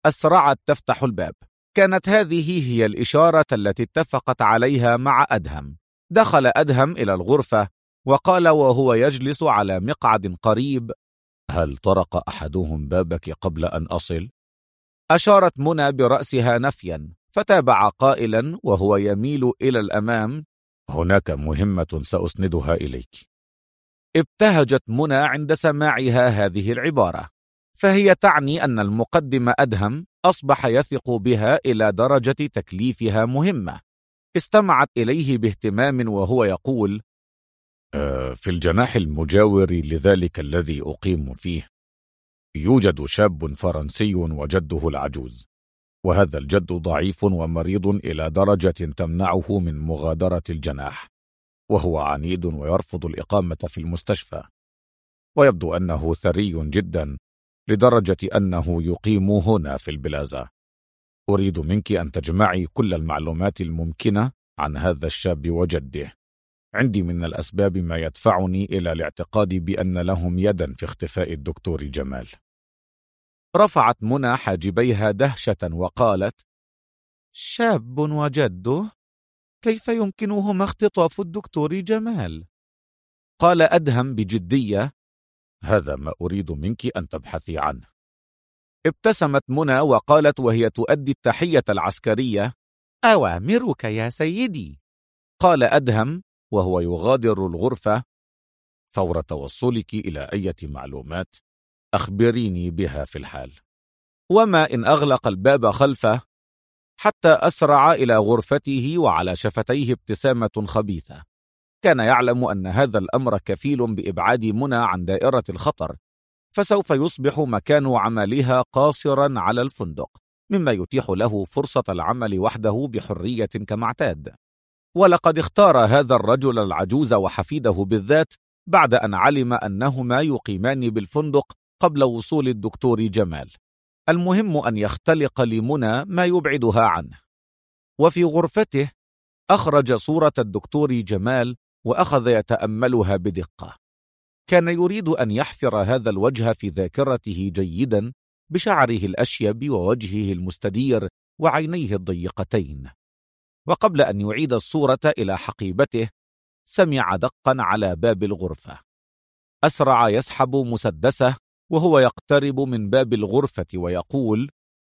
A: أسرعت تفتح الباب. كانت هذه هي الإشارة التي اتفقت عليها مع أدهم. دخل أدهم إلى الغرفة وقال وهو يجلس على مقعد قريب:
B: هل طرق أحدهم بابك قبل أن أصل؟
A: أشارت منى برأسها نفيا، فتابع قائلا وهو يميل إلى الأمام:
B: هناك مهمة سأسندها إليك.
A: ابتهجت منى عند سماعها هذه العبارة، فهي تعني أن المقدم أدهم أصبح يثق بها إلى درجة تكليفها مهمة. استمعت إليه باهتمام وهو يقول:
B: في الجناح المجاور لذلك الذي أقيم فيه يوجد شاب فرنسي وجده العجوز، وهذا الجد ضعيف ومريض إلى درجة تمنعه من مغادرة الجناح، وهو عنيد ويرفض الإقامة في المستشفى، ويبدو أنه ثري جدا لدرجة أنه يقيم هنا في البلازا. أريد منك أن تجمعي كل المعلومات الممكنة عن هذا الشاب وجده. عندي من الأسباب ما يدفعني إلى الاعتقاد بأن لهم يدا في اختفاء الدكتور جمال.
A: رفعت منى حاجبيها دهشة وقالت: شاب وجده؟ كيف يمكنهما اختطاف الدكتور جمال؟ قال أدهم بجدية:
B: هذا ما أريد منك أن تبحثي عنه.
A: ابتسمت منى وقالت وهي تؤدي التحية العسكرية: أوامرك يا سيدي. قال أدهم وهو يغادر الغرفة:
B: فور توصلك إلى أي معلومات أخبريني بها في الحال.
A: وما إن أغلق الباب خلفه، حتى أسرع إلى غرفته وعلى شفتيه ابتسامة خبيثة. كان يعلم أن هذا الأمر كفيل بإبعاد منى عن دائرة الخطر، فسوف يصبح مكان عملها قاصرا على الفندق، مما يتيح له فرصة العمل وحده بحرية كما اعتاد. ولقد اختار هذا الرجل العجوز وحفيده بالذات بعد أن علم أنهما يقيمان بالفندق قبل وصول الدكتور جمال. المهم أن يختلق لمنى ما يبعدها عنه. وفي غرفته أخرج صورة الدكتور جمال وأخذ يتأملها بدقة. كان يريد أن يحفر هذا الوجه في ذاكرته جيدا بشعره الأشيب ووجهه المستدير وعينيه الضيقتين. وقبل أن يعيد الصورة إلى حقيبته سمع دقا على باب الغرفة. أسرع يسحب مسدسه وهو يقترب من باب الغرفة ويقول: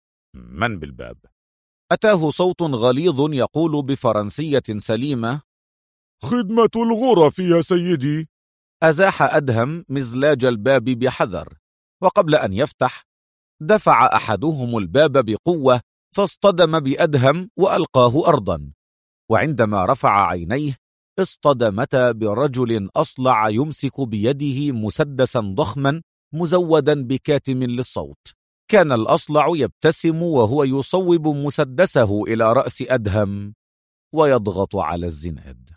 B: من بالباب؟
A: أتاه صوت غليظ يقول بفرنسية سليمة:
C: خدمة الغرف يا سيدي.
A: أزاح أدهم مزلاج الباب بحذر، وقبل أن يفتح دفع أحدهم الباب بقوة فاصطدم بأدهم وألقاه أرضا. وعندما رفع عينيه اصطدمتا برجل أصلع يمسك بيده مسدسا ضخما مزودا بكاتم للصوت. كان الأصلع يبتسم وهو يصوب مسدسه إلى رأس أدهم ويضغط على الزناد.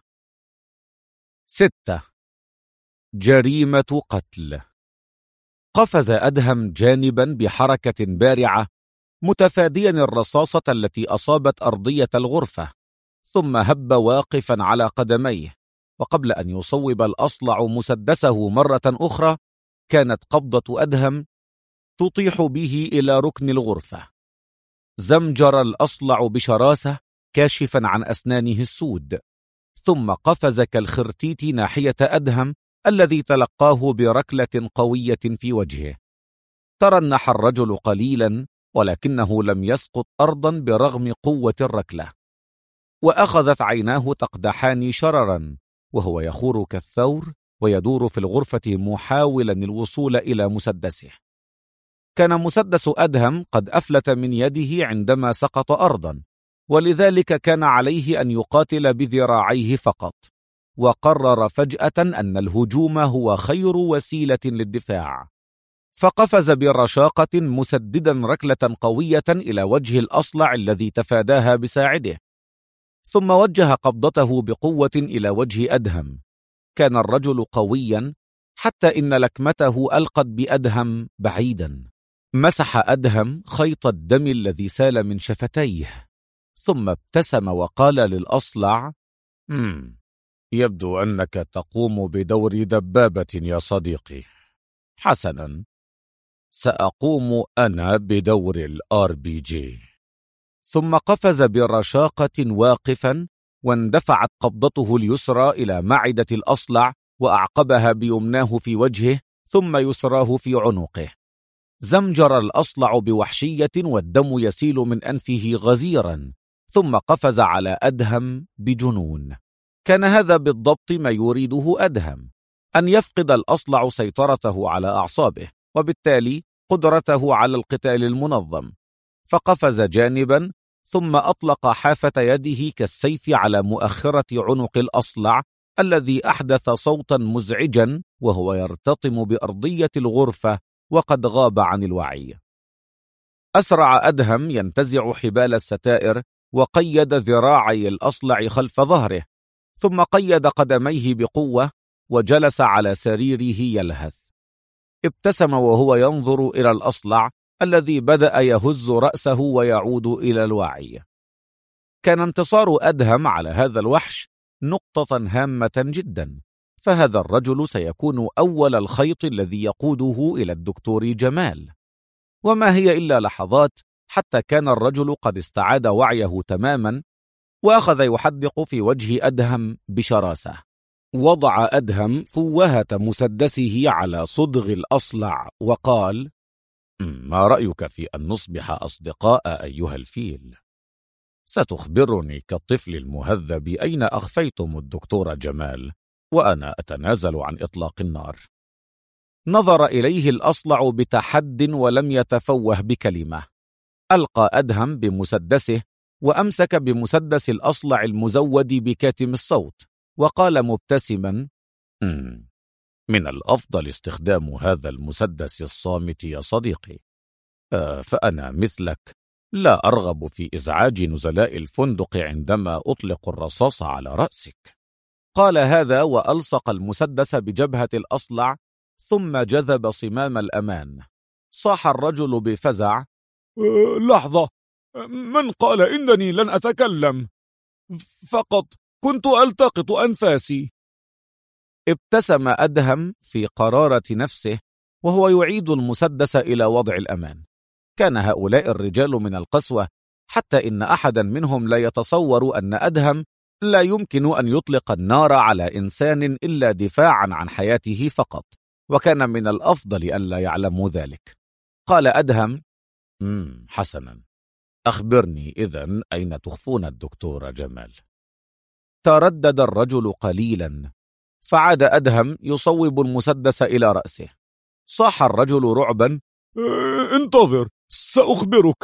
A: 6. جريمة قتل. قفز أدهم جانبا بحركة بارعة متفاديا الرصاصة التي أصابت أرضية الغرفة، ثم هب واقفا على قدميه. وقبل أن يصوب الأصلع مسدسه مرة أخرى كانت قبضة أدهم تطيح به إلى ركن الغرفة. زمجر الأصلع بشراسة كاشفا عن أسنانه السود، ثم قفز كالخرتيت ناحية أدهم الذي تلقاه بركلة قوية في وجهه. ترنح الرجل قليلا ولكنه لم يسقط أرضا برغم قوة الركلة، وأخذت عيناه تقدحان شررا وهو يخور كالثور ويدور في الغرفة محاولا الوصول إلى مسدسه. كان مسدس أدهم قد أفلت من يده عندما سقط أرضا، ولذلك كان عليه أن يقاتل بذراعيه فقط، وقرر فجأة أن الهجوم هو خير وسيلة للدفاع، فقفز برشاقة مسددا ركلة قوية إلى وجه الأصلع الذي تفاداها بساعده، ثم وجه قبضته بقوة إلى وجه أدهم. كان الرجل قويا حتى إن لكمته ألقت بأدهم بعيدا. مسح أدهم خيط الدم الذي سال من شفتيه، ثم ابتسم وقال للأصلع:
B: يبدو أنك تقوم بدور دبابة يا صديقي. حسنا،
A: سأقوم أنا بدور الRPG. ثم قفز برشاقة واقفا، واندفعت قبضته اليسرى إلى معدة الأصلع، وأعقبها بيمناه في وجهه، ثم يسراه في عنقه. زمجر الأصلع بوحشية، والدم يسيل من أنفه غزيرا، ثم قفز على أدهم بجنون. كان هذا بالضبط ما يريده أدهم، أن يفقد الأصلع سيطرته على أعصابه، وبالتالي قدرته على القتال المنظم. فقفز جانبا، ثم أطلق حافة يده كالسيف على مؤخرة عنق الأصلع، الذي أحدث صوتا مزعجا وهو يرتطم بأرضية الغرفة وقد غاب عن الوعي. أسرع أدهم ينتزع حبال الستائر، وقيد ذراعي الأصلع خلف ظهره، ثم قيد قدميه بقوة، وجلس على سريره يلهث. ابتسم وهو ينظر إلى الأصلع الذي بدأ يهز رأسه ويعود إلى الوعي. كان انتصار أدهم على هذا الوحش نقطة هامة جدا، فهذا الرجل سيكون أول الخيط الذي يقوده إلى الدكتور جمال. وما هي إلا لحظات حتى كان الرجل قد استعاد وعيه تماما، وأخذ يحدق في وجه أدهم بشراسة. وضع أدهم فوهة مسدسه على صدغ الأصلع وقال: ما رأيك في أن نصبح أصدقاء أيها الفيل؟ ستخبرني كالطفل المهذب أين أخفيتم الدكتور جمال، وأنا أتنازل عن إطلاق النار. نظر إليه الأصلع بتحد ولم يتفوه بكلمة. ألقى أدهم بمسدسه، وأمسك بمسدس الأصلع المزود بكاتم الصوت، وقال مبتسما: من الأفضل استخدام هذا المسدس الصامت يا صديقي. فأنا مثلك لا أرغب في إزعاج نزلاء الفندق عندما أطلق الرصاص على رأسك. قال هذا وألصق المسدس بجبهة الأصلع، ثم جذب صمام الأمان. صاح الرجل بفزع:
C: لحظة، من قال إنني لن أتكلم؟ فقط كنت ألتقط أنفاسي.
A: ابتسم أدهم في قرارة نفسه وهو يعيد المسدس إلى وضع الأمان. كان هؤلاء الرجال من القسوة، حتى إن أحدا منهم لا يتصور أن أدهم لا يمكن أن يطلق النار على إنسان إلا دفاعا عن حياته فقط، وكان من الأفضل ألا يعلموا ذلك. قال أدهم: حسنا، أخبرني إذن أين تخفون الدكتور جمال؟ تردد الرجل قليلا، فعاد أدهم يصوب المسدس إلى رأسه. صاح الرجل رعبا:
C: انتظر، سأخبرك،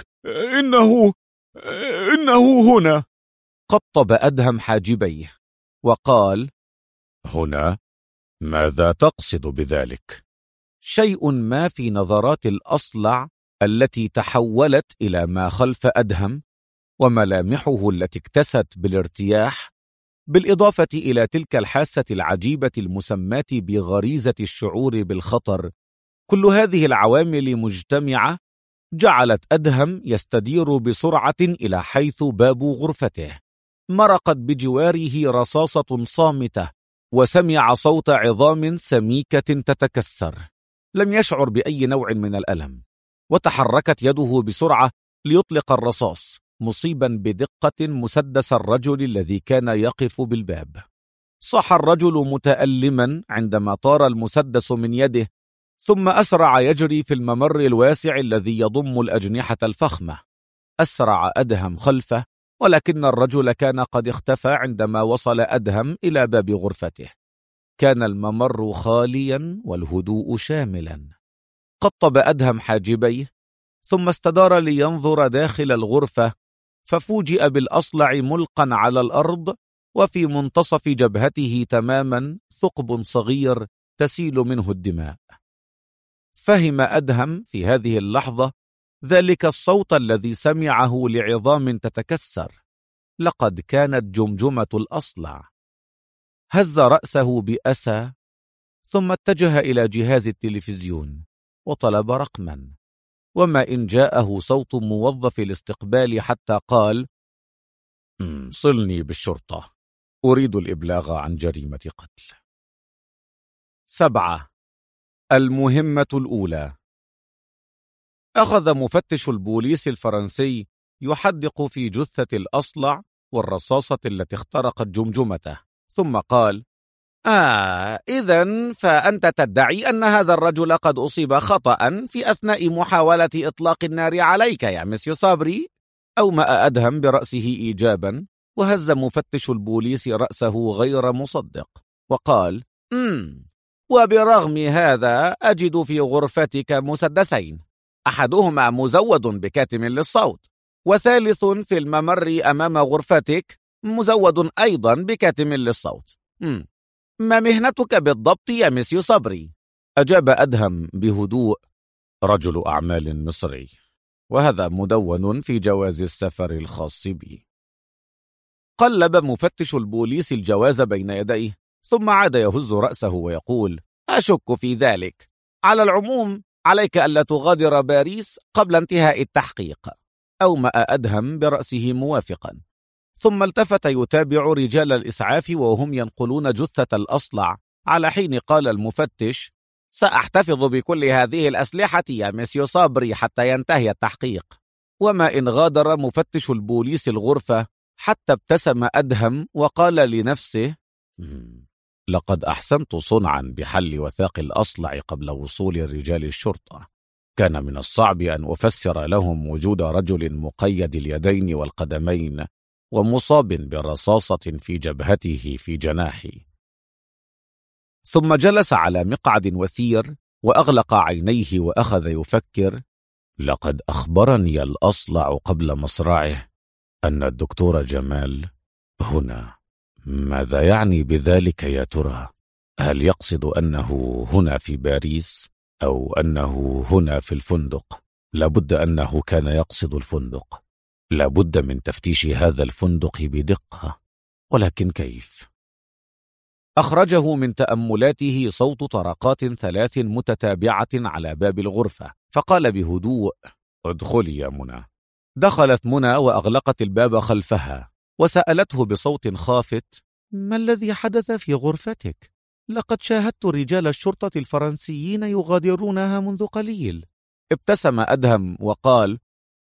C: إنه هنا.
A: قطب أدهم حاجبيه وقال:
C: هنا؟ ماذا تقصد بذلك؟
A: شيء ما في نظرات الأصلع التي تحولت إلى ما خلف أدهم، وملامحه التي اكتست بالارتياح، بالإضافة إلى تلك الحاسة العجيبة المسماة بغريزة الشعور بالخطر، كل هذه العوامل مجتمعة جعلت أدهم يستدير بسرعة إلى حيث باب غرفته. مرقت بجواره رصاصة صامتة، وسمع صوت عظام سميكة تتكسر. لم يشعر بأي نوع من الألم، وتحركت يده بسرعة ليطلق الرصاص، مصيبا بدقة مسدس الرجل الذي كان يقف بالباب. صاح الرجل متألما عندما طار المسدس من يده، ثم أسرع يجري في الممر الواسع الذي يضم الأجنحة الفخمة. أسرع أدهم خلفه، ولكن الرجل كان قد اختفى عندما وصل أدهم إلى باب غرفته. كان الممر خاليا والهدوء شاملا. قطب أدهم حاجبيه، ثم استدار لينظر داخل الغرفة، ففوجئ بالأصلع ملقا على الأرض، وفي منتصف جبهته تماما ثقب صغير تسيل منه الدماء. فهم أدهم في هذه اللحظة ذلك الصوت الذي سمعه لعظام تتكسر. لقد كانت جمجمة الأصلع. هز رأسه بأسى، ثم اتجه إلى جهاز التلفزيون وطلب رقما، وما إن جاءه صوت موظف الاستقبال حتى قال:
C: صلني بالشرطة، أريد الإبلاغ عن جريمة قتل.
A: 7. المهمة الأولى. أخذ مفتش البوليس الفرنسي يحدق في جثة الأصلع والرصاصة التي اخترقت جمجمته، ثم قال: إذن فأنت تدعي أن هذا الرجل قد أصيب خطأ في أثناء محاولة إطلاق النار عليك يا مسيو صابري؟ أومأ أدهم برأسه إيجابا، وهز مفتش البوليس رأسه غير مصدق، وقال: وبرغم هذا أجد في غرفتك مسدسين، أحدهما مزود بكاتم للصوت، وثالث في الممر أمام غرفتك مزود أيضا بكاتم للصوت. ما مهنتك بالضبط يا مسيو صبري؟ أجاب أدهم بهدوء:
C: رجل أعمال مصري، وهذا مدون في جواز السفر الخاص بي.
A: قلب مفتش البوليس الجواز بين يديه، ثم عاد يهز رأسه ويقول: أشك في ذلك. على العموم عليك ألا تغادر باريس قبل انتهاء التحقيق. أومأ أدهم برأسه موافقا، ثم التفت يتابع رجال الإسعاف وهم ينقلون جثة الأصلع، على حين قال المفتش: سأحتفظ بكل هذه الأسلحة يا مسيو صابري حتى ينتهي التحقيق. وما إن غادر مفتش البوليس الغرفة حتى ابتسم أدهم وقال لنفسه:
C: لقد أحسنت صنعا بحل وثاق الأصلع قبل وصول رجال الشرطة. كان من الصعب أن أفسر لهم وجود رجل مقيد اليدين والقدمين ومصاب برصاصة في جبهته في جناحي.
A: ثم جلس على مقعد وثير وأغلق عينيه وأخذ يفكر:
C: لقد أخبرني الأصلع قبل مصرعه أن الدكتور جمال هنا. ماذا يعني بذلك يا ترى؟ هل يقصد أنه هنا في باريس أو أنه هنا في الفندق؟ لابد أنه كان يقصد الفندق. لابد من تفتيش هذا الفندق بدقة، ولكن كيف؟
A: أخرجه من تأملاته صوت طرقات 3 متتابعة على باب الغرفة، فقال بهدوء:
C: ادخلي يا منى.
A: دخلت منى وأغلقت الباب خلفها، وسألته بصوت خافت: ما الذي حدث في غرفتك؟ لقد شاهدت رجال الشرطة الفرنسيين يغادرونها منذ قليل. ابتسم أدهم وقال: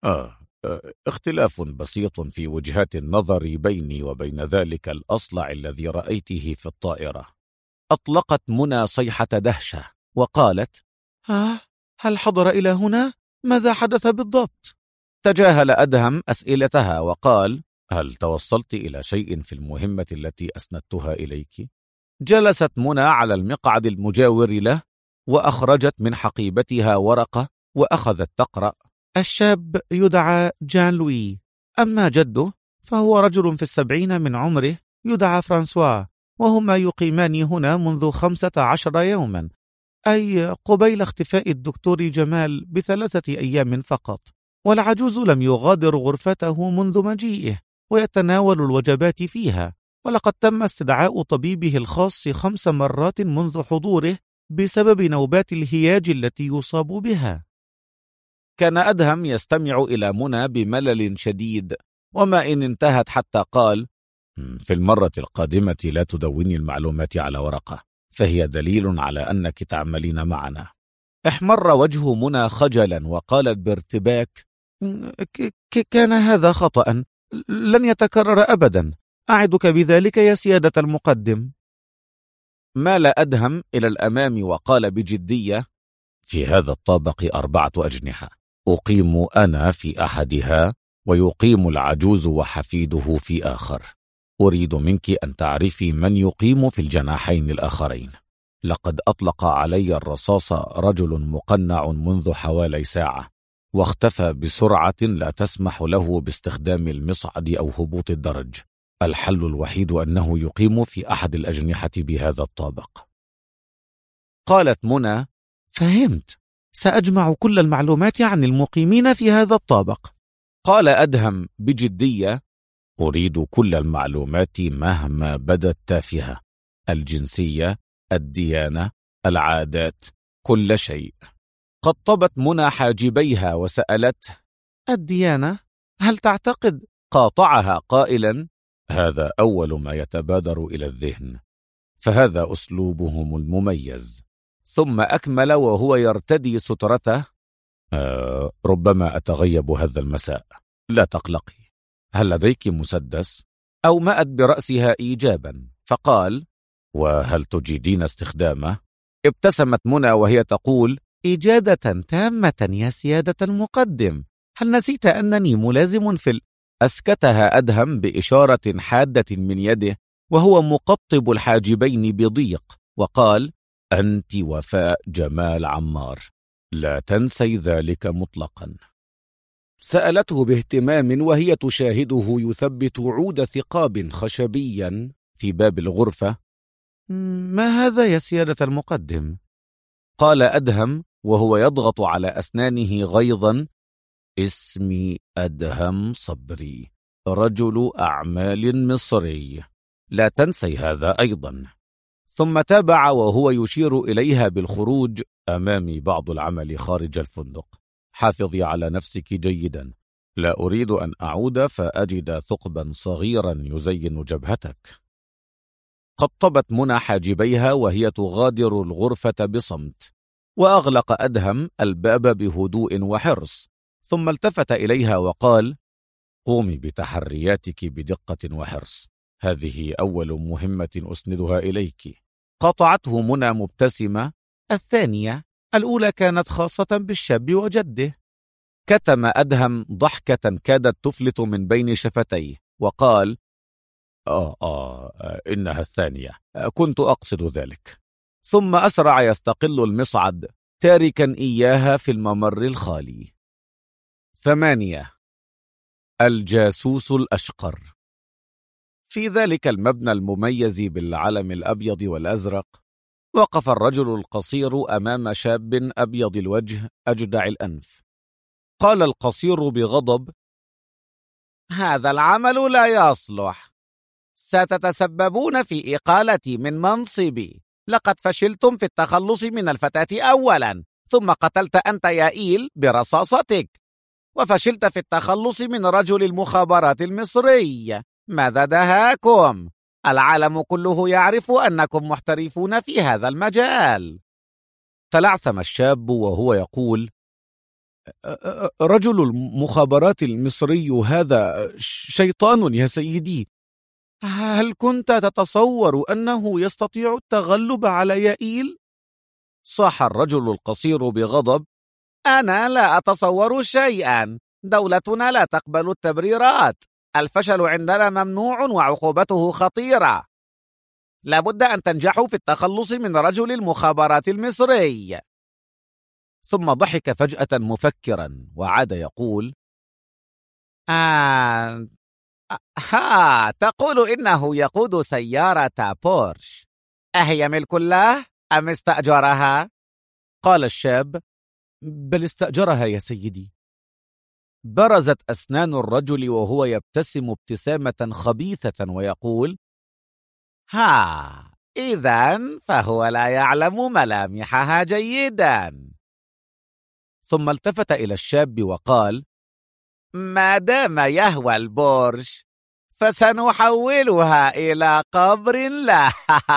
C: اختلاف بسيط في وجهات النظر بيني وبين ذلك الأصلع الذي رأيته في الطائرة.
A: أطلقت منى صيحة دهشة وقالت: هل حضر إلى هنا؟ ماذا حدث بالضبط؟ تجاهل أدهم أسئلتها وقال:
C: هل توصلت إلى شيء في المهمة التي أسندتها إليك؟
A: جلست منى على المقعد المجاور له، وأخرجت من حقيبتها ورقة وأخذت تقرأ: الشاب يدعى جان لوي، أما جده فهو رجل في 70 من عمره يدعى فرانسوا، وهما يقيمان هنا منذ 15 يوما، أي قبيل اختفاء الدكتور جمال ب3 أيام فقط. والعجوز لم يغادر غرفته منذ مجيئه ويتناول الوجبات فيها، ولقد تم استدعاء طبيبه الخاص 5 مرات منذ حضوره بسبب نوبات الهياج التي يصاب بها. كان أدهم يستمع إلى منى بملل شديد، وما إن انتهت حتى قال:
C: في المرة القادمة لا تدوني المعلومات على ورقة، فهي دليل على أنك تعملين معنا.
A: احمر وجه منى خجلا وقالت بارتباك: كان هذا خطأ لن يتكرر أبدا، أعدك بذلك يا سيادة المقدم. مال أدهم إلى الأمام وقال بجدية:
C: في هذا الطابق 4 أجنحة، أقيم أنا في أحدها ويقيم العجوز وحفيده في آخر. أريد منك أن تعرفي من يقيم في الجناحين الآخرين. لقد أطلق علي الرصاص رجل مقنع منذ حوالي ساعة، واختفى بسرعة لا تسمح له باستخدام المصعد أو هبوط الدرج. الحل الوحيد أنه يقيم في أحد الأجنحة بهذا الطابق.
A: قالت منى: فهمت، سأجمع كل المعلومات عن المقيمين في هذا الطابق. قال أدهم بجدية:
C: أريد كل المعلومات مهما بدت تافهة، الجنسية، الديانة، العادات، كل شيء.
A: قطبت منى حاجبيها وسألته: الديانة؟ هل تعتقد؟ قاطعها قائلا:
C: هذا أول ما يتبادر إلى الذهن، فهذا أسلوبهم المميز.
A: ثم أكمل وهو يرتدي سترته:
C: ربما أتغيب هذا المساء. لا تقلقي. هل لديك مسدس؟
A: أومأت برأسها إيجابا، فقال:
C: وهل تجيدين استخدامه؟
A: ابتسمت منى وهي تقول: إجادة تامة يا سيادة المقدم، هل نسيت أنني ملازم أسكتها أدهم بإشارة حادة من يده وهو مقطب الحاجبين بضيق، وقال:
C: أنت وفاء جمال عمار، لا تنسي ذلك مطلقا.
A: سألته باهتمام وهي تشاهده يثبت عود ثقاب خشبيا في باب الغرفة. ما هذا يا سيادة المقدم؟ قال أدهم وهو يضغط على أسنانه غيظا:
C: اسمي أدهم صبري، رجل أعمال مصري، لا تنسي هذا أيضا.
A: ثم تابع وهو يشير إليها بالخروج:
C: أمامي بعض العمل خارج الفندق، حافظي على نفسك جيدا، لا أريد أن أعود فأجد ثقبا صغيرا يزين جبهتك.
A: قطبت منى حاجبيها وهي تغادر الغرفة بصمت، وأغلق أدهم الباب بهدوء وحرص، ثم التفت إليها وقال:
C: قومي بتحرياتك بدقة وحرص، هذه أول مهمة أسندها إليك.
A: قطعته منى مبتسمة: الثانية، الأولى كانت خاصة بالشاب وجده. كتم أدهم ضحكة كادت تفلت من بين شفتيه وقال:
C: إنها الثانية، كنت أقصد ذلك.
A: ثم أسرع يستقل المصعد تاركا إياها في الممر الخالي. 8. الجاسوس الأشقر. في ذلك المبنى المميز بالعلم الأبيض والأزرق وقف الرجل القصير أمام شاب أبيض الوجه أجدع الأنف. قال القصير بغضب: هذا العمل لا يصلح، ستتسببون في إقالتي من منصبي. لقد فشلتم في التخلص من الفتاة أولا، ثم قتلت أنت يائيل برصاصتك، وفشلت في التخلص من رجل المخابرات المصري. ماذا دهاكم؟ العالم كله يعرف أنكم محترفون في هذا المجال. تلعثم الشاب وهو يقول: رجل المخابرات المصري هذا شيطان يا سيدي. هل كنت تتصور أنه يستطيع التغلب على يائيل؟ صاح الرجل القصير بغضب: أنا لا أتصور شيئا، دولتنا لا تقبل التبريرات، الفشل عندنا ممنوع وعقوبته خطيرة، لابد أن تنجحوا في التخلص من رجل المخابرات المصري. ثم ضحك فجأة مفكرا وعاد يقول: تقول إنه يقود سيارة بورش، أهي ملك له أم استأجرها؟ قال الشاب: بل استأجرها يا سيدي. برزت أسنان الرجل وهو يبتسم ابتسامة خبيثة ويقول: إذن فهو لا يعلم ملامحها جيدا. ثم التفت إلى الشاب وقال: ما دام يهوى البورش فسنحولها إلى قبر له.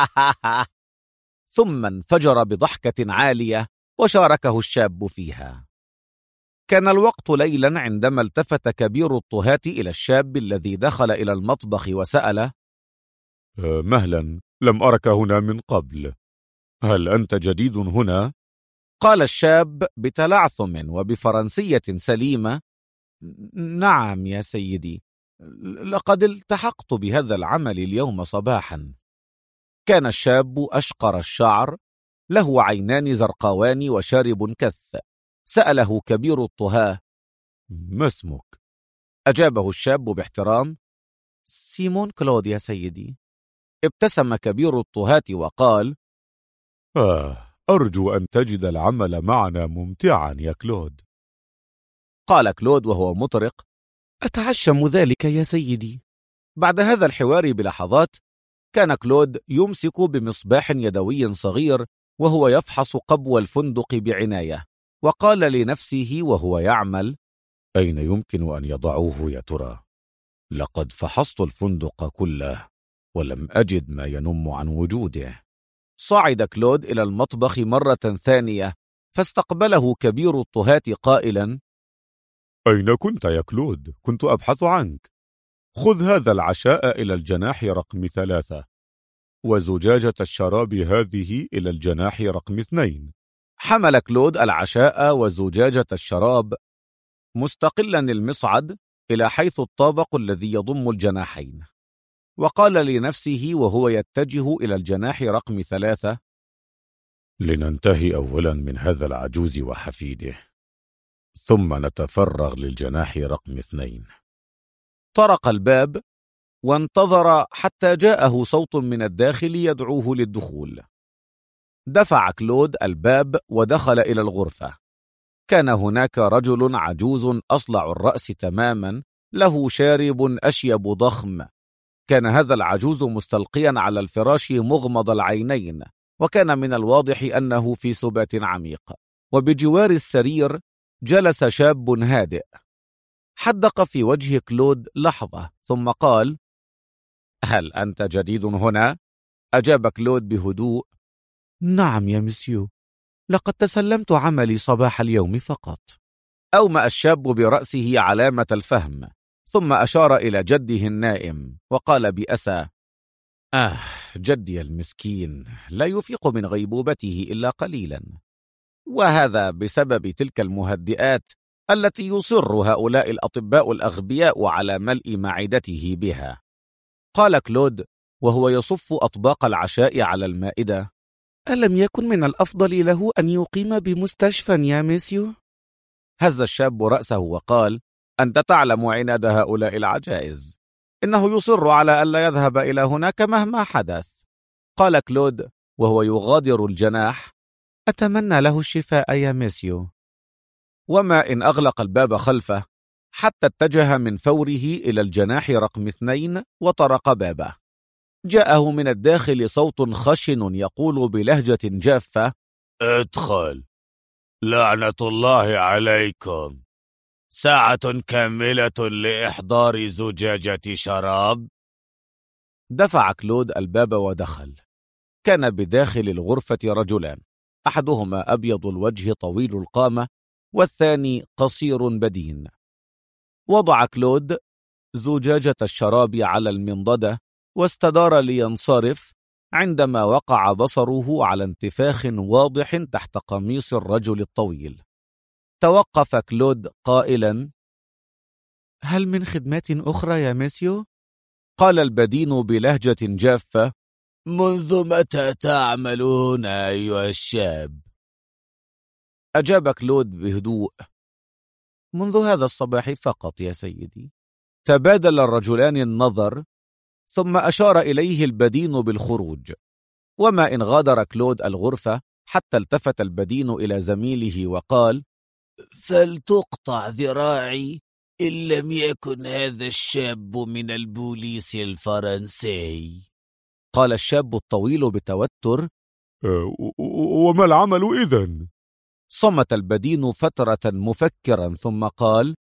A: ثم انفجر بضحكة عالية وشاركه الشاب فيها. كان الوقت ليلا عندما التفت كبير الطهاة إلى الشاب الذي دخل إلى المطبخ وسأله:
C: مهلا، لم أرك هنا من قبل، هل أنت جديد هنا؟
A: قال الشاب بتلعثم وبفرنسية سليمة: نعم يا سيدي، لقد التحقت بهذا العمل اليوم صباحا. كان الشاب أشقر الشعر، له عينان زرقاوان وشارب كث. سأله كبير الطهاة:
C: ما اسمك؟
A: أجابه الشاب باحترام: سيمون كلود يا سيدي. ابتسم كبير الطهاة وقال:
C: أرجو أن تجد العمل معنا ممتعا يا كلود.
A: قال كلود وهو مطرق: أتعشم ذلك يا سيدي. بعد هذا الحوار بلحظات كان كلود يمسك بمصباح يدوي صغير وهو يفحص قبو الفندق بعناية، وقال لنفسه وهو يعمل:
C: أين يمكن أن يضعوه يا ترى؟ لقد فحصت الفندق كله ولم أجد ما ينم عن وجوده.
A: صعد كلود إلى المطبخ مرة ثانية فاستقبله كبير الطهاة قائلا:
B: أين كنت يا كلود؟ كنت أبحث عنك. خذ هذا العشاء إلى الجناح رقم 3، وزجاجة الشراب هذه إلى الجناح رقم 2.
A: حمل كلود العشاء وزجاجة الشراب مستقلا المصعد إلى حيث الطابق الذي يضم الجناحين، وقال لنفسه وهو يتجه إلى الجناح رقم 3:
C: لننتهي أولا من هذا العجوز وحفيده، ثم نتفرغ للجناح رقم 2.
A: طرق الباب وانتظر حتى جاءه صوت من الداخل يدعوه للدخول. دفع كلود الباب ودخل إلى الغرفة. كان هناك رجل عجوز أصلع الرأس تماما، له شارب أشيب ضخم. كان هذا العجوز مستلقيا على الفراش مغمض العينين، وكان من الواضح أنه في سبات عميق. وبجوار السرير جلس شاب هادئ. حدق في وجه كلود لحظة ثم قال: هل أنت جديد هنا؟ أجاب كلود بهدوء:
B: نعم يا مسيو، لقد تسلمت عملي صباح اليوم فقط.
A: أومأ الشاب برأسه علامة الفهم، ثم أشار إلى جده النائم وقال بأسى: جدي المسكين لا يفيق من غيبوبته إلا قليلا، وهذا بسبب تلك المهدئات التي يصر هؤلاء الأطباء الأغبياء على ملء معدته بها. قال كلود وهو يصف أطباق العشاء على المائدة:
B: ألم يكن من الأفضل له أن يقيم بمستشفى يا ميسيو؟
A: هز الشاب رأسه وقال: أنت تعلم عناد هؤلاء العجائز، إنه يصر على ألا يذهب إلى هناك مهما حدث. قال كلود وهو يغادر الجناح:
B: أتمنى له الشفاء يا ميسيو.
A: وما إن أغلق الباب خلفه حتى اتجه من فوره إلى الجناح رقم 2 وطرق بابه. جاءه من الداخل صوت خشن يقول بلهجة جافة:
D: ادخل، لعنة الله عليكم، ساعة كاملة لإحضار زجاجة شراب.
A: دفع كلود الباب ودخل. كان بداخل الغرفة رجلان، أحدهما أبيض الوجه طويل القامة، والثاني قصير بدين. وضع كلود زجاجة الشراب على المنضدة واستدار لينصرف، عندما وقع بصره على انتفاخ واضح تحت قميص الرجل الطويل. توقف كلود قائلا:
B: هل من خدمات أخرى يا ميسيو؟
A: قال البدين بلهجة جافة:
D: منذ متى تعمل هنا أيها الشاب؟
A: أجاب كلود بهدوء:
B: منذ هذا الصباح فقط يا سيدي.
A: تبادل الرجلان النظر، ثم أشار إليه البدين بالخروج. وما إن غادر كلود الغرفة حتى التفت البدين إلى زميله وقال:
D: فلتقطع ذراعي إن لم يكن هذا الشاب من البوليس الفرنسي.
A: قال الشاب الطويل بتوتر:
B: وما العمل إذن؟
A: صمت البدين فترة مفكرا ثم قال: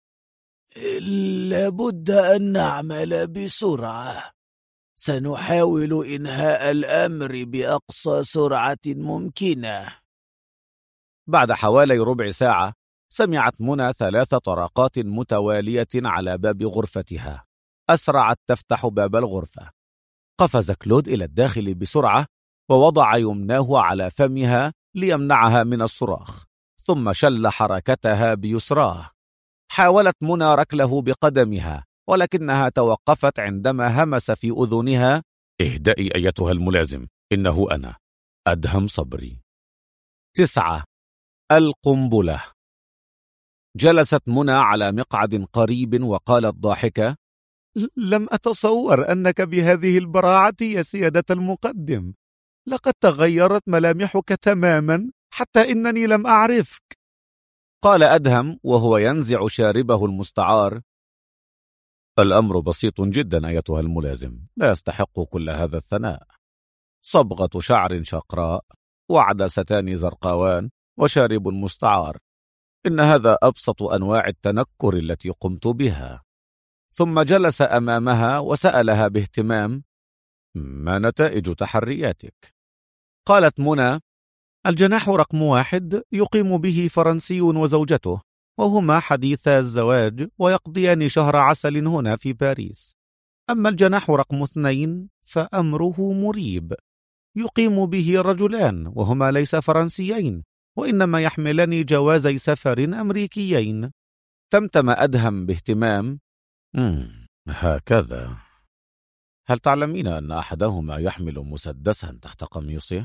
D: لابد أن نعمل بسرعة، سنحاول إنهاء الأمر بأقصى سرعة ممكنة.
A: بعد حوالي ربع ساعة سمعت منى 3 طرقات متوالية على باب غرفتها. أسرعت تفتح باب الغرفة. قفز كلود إلى الداخل بسرعة ووضع يمناه على فمها ليمنعها من الصراخ، ثم شل حركتها بيسراه. حاولت منى ركله بقدمها، ولكنها توقفت عندما همس في أذنها:
C: اهدئي أيتها الملازم، إنه أنا أدهم صبري.
A: 9. القنبلة. جلست منى على مقعد قريب وقالت ضاحكة:
B: لم أتصور أنك بهذه البراعة يا سيادة المقدم. لقد تغيرت ملامحك تماما حتى إنني لم أعرفك.
A: قال أدهم وهو ينزع شاربه المستعار:
C: الأمر بسيط جدا أيتها الملازم، لا يستحق كل هذا الثناء.
A: صبغة شعر شقراء، وعدستان زرقاوان، وشارب مستعار. إن هذا أبسط أنواع التنكر التي قمت بها. ثم جلس أمامها وسألها باهتمام:
C: ما نتائج تحرياتك؟
A: قالت منى:
B: الجناح رقم 1 يقيم به فرنسي وزوجته، وهما حديثا الزواج ويقضيان شهر عسل هنا في باريس. أما الجناح رقم 2 فأمره مريب، يقيم به رجلان وهما ليس فرنسيين، وإنما يحملان جوازي سفر أمريكيين. تمتم أدهم باهتمام.
C: هكذا. هل تعلمين أن أحدهما يحمل مسدسا تحت قميصه؟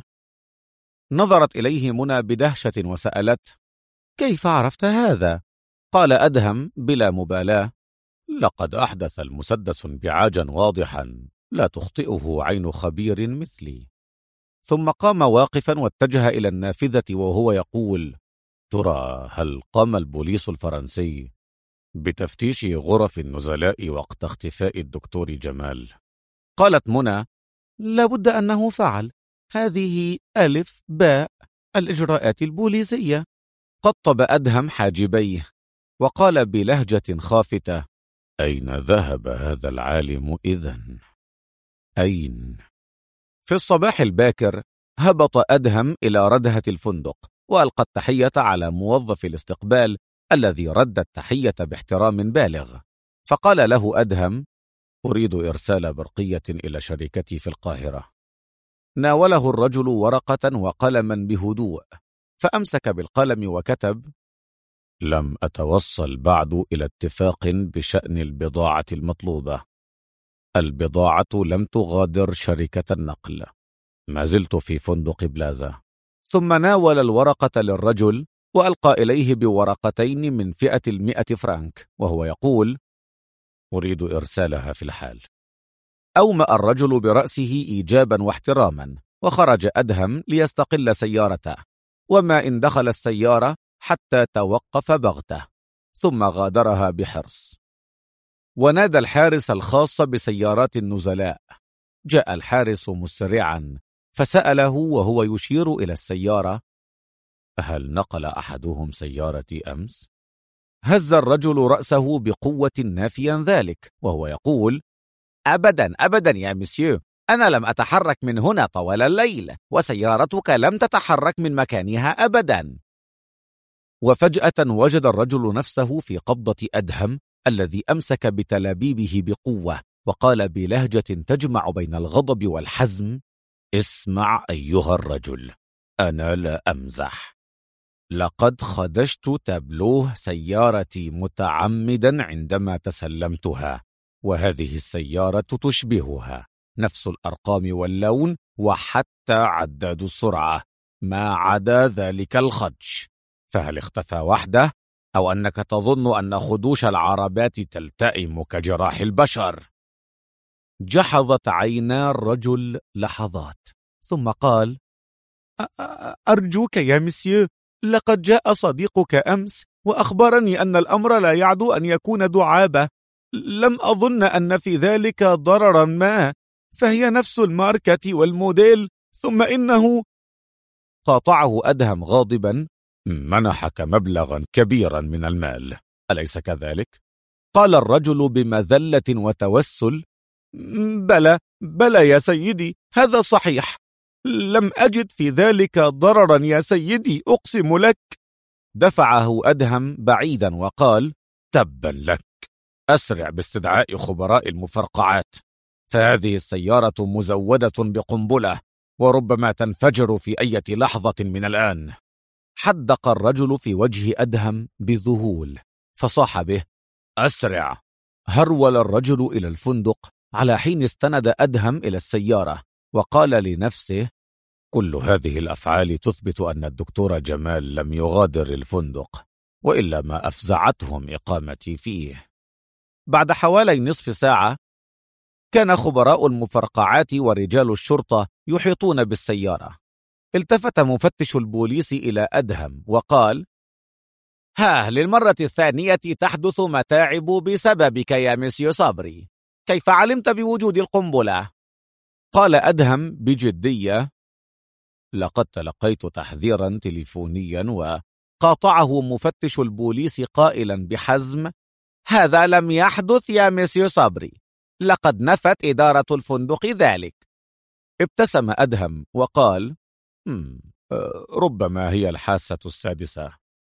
B: نظرت إليه منى بدهشة وسألت: كيف عرفت هذا؟ قال أدهم بلا مبالاة:
C: لقد أحدث المسدس انبعاجا واضحا لا تخطئه عين خبير مثلي.
B: ثم قام واقفا واتجه إلى النافذة وهو يقول:
C: ترى هل قام البوليس الفرنسي بتفتيش غرف النزلاء وقت اختفاء الدكتور جمال؟
B: قالت منى: لابد أنه فعل، هذه ألف باء الإجراءات البوليسية. قطب أدهم حاجبيه وقال بلهجة خافتة:
C: أين ذهب هذا العالم إذن؟ أين؟
B: في الصباح الباكر هبط أدهم إلى ردهة الفندق وألقى التحية على موظف الاستقبال الذي رد التحية باحترام بالغ. فقال له أدهم:
C: أريد إرسال برقية إلى شركتي في القاهرة.
B: ناوله الرجل ورقة وقلما بهدوء، فأمسك بالقلم وكتب:
C: لم أتوصل بعد إلى اتفاق بشأن البضاعة المطلوبة. البضاعة لم تغادر شركة النقل. ما زلت في فندق بلازا.
B: ثم ناول الورقة للرجل وألقى إليه بورقتين من فئة 100 فرنك وهو يقول:
C: أريد إرسالها في الحال.
B: أومأ الرجل برأسه إيجابا واحتراما، وخرج أدهم ليستقل سيارته، وما إن دخل السيارة حتى توقف بغته، ثم غادرها بحرص. ونادى الحارس الخاص بسيارات النزلاء. جاء الحارس مسرعا فسأله وهو يشير إلى السيارة:
C: هل نقل أحدهم سيارتي أمس؟
B: هز الرجل رأسه بقوة نافيا ذلك وهو يقول: أبدا أبدا يا مسيو، أنا لم أتحرك من هنا طوال الليل، وسيارتك لم تتحرك من مكانها أبدا. وفجأة وجد الرجل نفسه في قبضة أدهم الذي أمسك بتلابيبه بقوة، وقال بلهجة تجمع بين الغضب والحزم:
C: اسمع أيها الرجل، أنا لا أمزح.
B: لقد خدشت تابلوه سيارتي متعمدا عندما تسلمتها، وهذه السيارة تشبهها، نفس الأرقام واللون وحتى عداد السرعة، ما عدا ذلك الخدش. فهل اختفى وحده، أو أنك تظن أن خدوش العربات تلتئم كجراح البشر؟ جحظت عينا الرجل لحظات ثم قال: أرجوك يا مسيو، لقد جاء صديقك أمس وأخبرني أن الأمر لا يعدو أن يكون دعابة. لم أظن أن في ذلك ضررا ما، فهي نفس الماركة والموديل، ثم إنه... قاطعه أدهم غاضبا:
C: منحك مبلغا كبيرا من المال، أليس كذلك؟
B: قال الرجل بمذلة وتوسل: بلى يا سيدي، هذا صحيح، لم أجد في ذلك ضررا يا سيدي، أقسم لك. دفعه أدهم بعيدا وقال:
C: تبا لك، أسرع باستدعاء خبراء المفرقعات، فهذه السيارة مزودة بقنبلة وربما تنفجر في أي لحظة من الآن.
B: حدق الرجل في وجه أدهم بذهول فصاح به:
C: أسرع.
B: هرول الرجل إلى الفندق على حين استند أدهم إلى السيارة وقال لنفسه:
C: كل هذه الأفعال تثبت أن الدكتور جمال لم يغادر الفندق، وإلا ما أفزعتهم إقامتي فيه.
B: بعد حوالي نصف ساعة كان خبراء المفرقعات ورجال الشرطة يحيطون بالسيارة. التفت مفتش البوليس إلى أدهم وقال: للمرة الثانية تحدث متاعب بسببك يا مسيو صبري، كيف علمت بوجود القنبلة؟ قال أدهم بجدية:
C: لقد تلقيت تحذيرا تليفونيا.
B: وقاطعه مفتش البوليس قائلا بحزم: هذا لم يحدث يا مسيو صبري، لقد نفت إدارة الفندق ذلك. ابتسم أدهم وقال:
C: ربما هي الحاسة السادسة.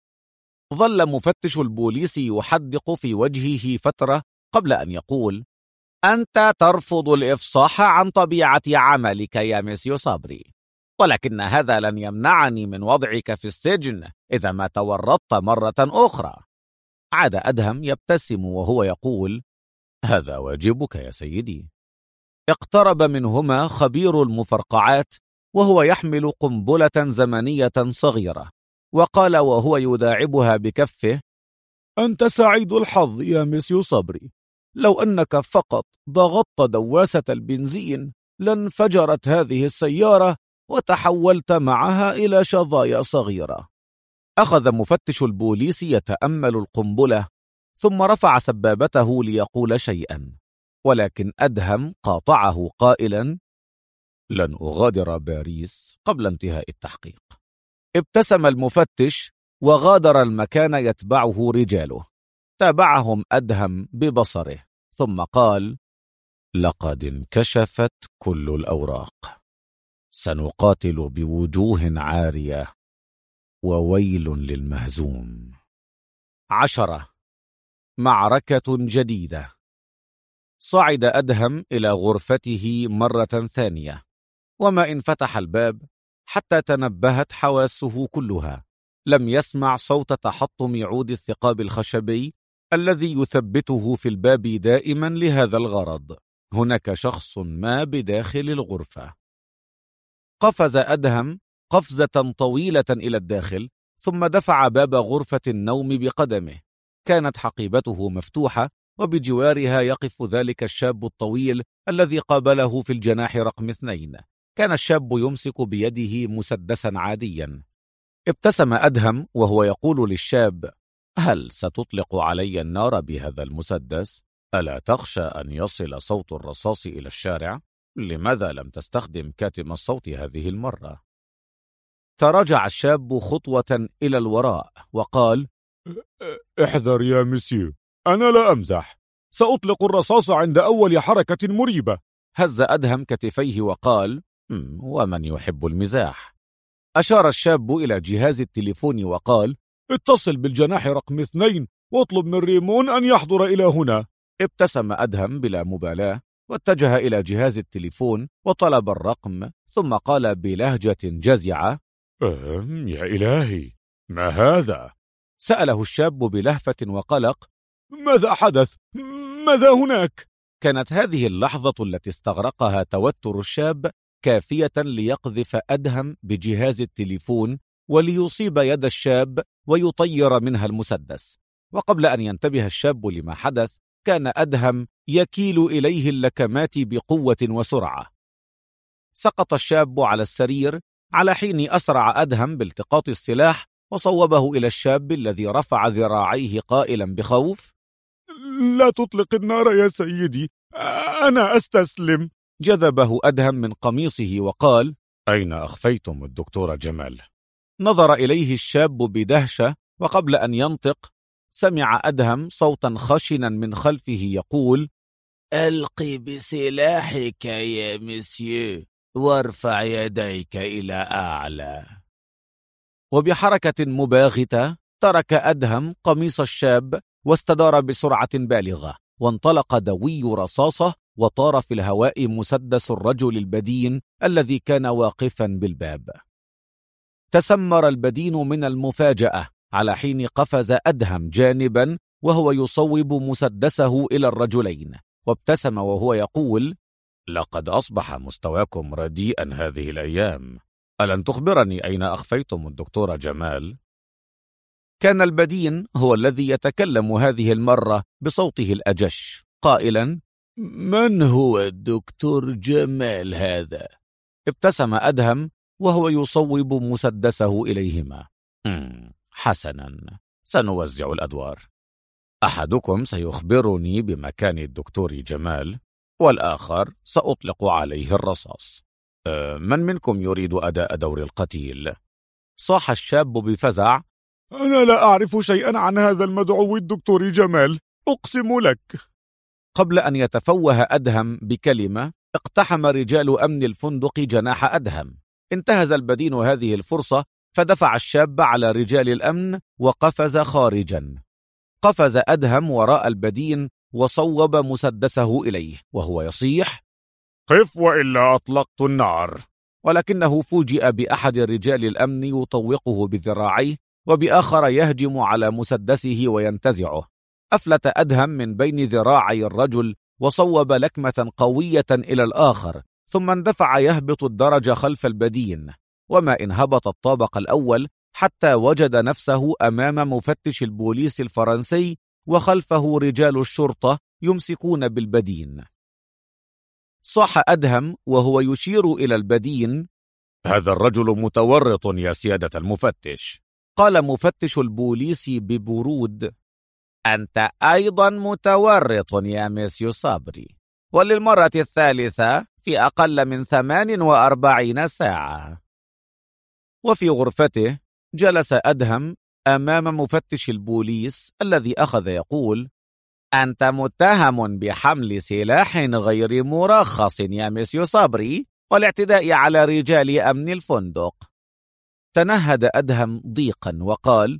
A: ظل مفتش البوليس يحدق في وجهه فترة قبل أن يقول: أنت ترفض الإفصاح عن طبيعة عملك يا مسيو صبري، ولكن هذا لن يمنعني من وضعك في السجن إذا ما تورطت مرة أخرى. عاد أدهم يبتسم وهو يقول:
C: هذا واجبك يا سيدي.
A: اقترب منهما خبير المفرقعات وهو يحمل قنبلة زمنية صغيرة، وقال وهو يداعبها بكفه:
B: أنت سعيد الحظ يا مسيو صبري، لو أنك فقط ضغطت دواسة البنزين لانفجرت هذه السيارة وتحولت معها إلى شظايا صغيرة.
A: أخذ مفتش البوليس يتأمل القنبلة، ثم رفع سبابته ليقول شيئا، ولكن أدهم قاطعه قائلا:
C: لن أغادر باريس قبل انتهاء التحقيق.
A: ابتسم المفتش وغادر المكان يتبعه رجاله. تابعهم أدهم ببصره ثم قال:
C: لقد انكشفت كل الأوراق، سنقاتل بوجوه عارية، وويل للمهزوم.
A: 10. معركة جديدة. صعد أدهم إلى غرفته مرة ثانية، وما إن فتح الباب حتى تنبهت حواسه كلها. لم يسمع صوت تحطم عود الثقاب الخشبي الذي يثبته في الباب دائما لهذا الغرض. هناك شخص ما بداخل الغرفة. قفز أدهم قفزة طويلة إلى الداخل، ثم دفع باب غرفة النوم بقدمه. كانت حقيبته مفتوحة، وبجوارها يقف ذلك الشاب الطويل الذي قابله في الجناح رقم 2. كان الشاب يمسك بيده مسدسا عاديا. ابتسم أدهم وهو يقول للشاب:
C: هل ستطلق علي النار بهذا المسدس؟ ألا تخشى أن يصل صوت الرصاص إلى الشارع؟ لماذا لم تستخدم كاتم الصوت هذه المرة؟
A: تراجع الشاب خطوة إلى الوراء وقال:
B: احذر يا مسيو، أنا لا أمزح، سأطلق الرصاص عند أول حركة مريبة.
A: هز أدهم كتفيه وقال:
C: ومن يحب المزاح؟
A: أشار الشاب إلى جهاز التليفون وقال:
B: اتصل بالجناح رقم 2 واطلب من ريمون أن يحضر إلى هنا.
A: ابتسم أدهم بلا مبالاة واتجه إلى جهاز التليفون وطلب الرقم، ثم قال بلهجة جزعة:
B: يا إلهي، ما هذا؟
A: سأله الشاب بلهفة وقلق:
B: ماذا حدث؟ ماذا هناك؟
A: كانت هذه اللحظة التي استغرقها توتر الشاب كافية ليقذف أدهم بجهاز التليفون وليصيب يد الشاب ويطير منها المسدس. وقبل أن ينتبه الشاب لما حدث، كان أدهم يكيل إليه اللكمات بقوة وسرعة. سقط الشاب على السرير على حين أسرع أدهم بالتقاط السلاح وصوبه إلى الشاب الذي رفع ذراعيه قائلا بخوف:
B: لا تطلق النار يا سيدي، أنا أستسلم.
A: جذبه أدهم من قميصه وقال:
C: أين أخفيتم الدكتور جمال؟
A: نظر إليه الشاب بدهشة، وقبل أن ينطق سمع أدهم صوتا خشنا من خلفه يقول:
D: ألقي بسلاحك يا مسيو، وارفع يديك إلى أعلى.
A: وبحركة مباغتة ترك أدهم قميص الشاب واستدار بسرعة بالغة، وانطلق دوي رصاصة وطار في الهواء مسدس الرجل البدين الذي كان واقفا بالباب. تسمر البدين من المفاجأة على حين قفز أدهم جانبا وهو يصوب مسدسه إلى الرجلين، وابتسم وهو يقول:
C: لقد أصبح مستواكم رديئا هذه الأيام، ألن تخبرني أين أخفيتم الدكتور جمال؟
A: كان البدين هو الذي يتكلم هذه المرة بصوته الأجش قائلا:
D: من هو الدكتور جمال هذا؟
A: ابتسم أدهم وهو يصوب مسدسه إليهما.
C: حسنا، سنوزع الأدوار. أحدكم سيخبرني بمكان الدكتور جمال، والآخر سأطلق عليه الرصاص. من منكم يريد أداء دور القتيل؟
A: صاح الشاب بفزع:
B: أنا لا أعرف شيئا عن هذا المدعو الدكتور جمال، أقسم لك.
A: قبل أن يتفوه أدهم بكلمة، اقتحم رجال أمن الفندق جناح أدهم، انتهز البدين هذه الفرصة فدفع الشاب على رجال الأمن وقفز خارجا. قفز أدهم وراء البدين وصوب مسدسه إليه وهو يصيح:
C: قف وإلا أطلقت النار.
A: ولكنه فوجئ بأحد رجال الأمن يطوقه بذراعيه وبآخر يهجم على مسدسه وينتزعه. أفلت أدهم من بين ذراعي الرجل وصوب لكمة قوية إلى الآخر، ثم اندفع يهبط الدرج خلف البدين، وما إن هبط الطابق الأول حتى وجد نفسه أمام مفتش البوليس الفرنسي وخلفه رجال الشرطة يمسكون بالبدين. صاح أدهم وهو يشير إلى البدين:
C: هذا الرجل متورط يا سيادة المفتش.
A: قال مفتش البوليس ببرود: أنت أيضا متورط يا مسيو صبري، وللمرة الثالثة في أقل من 48 ساعة. وفي غرفته جلس أدهم أمام مفتش البوليس الذي أخذ يقول: أنت متهم بحمل سلاح غير مرخص يا مسيو صبري والاعتداء على رجال أمن الفندق. تنهد أدهم ضيقا وقال: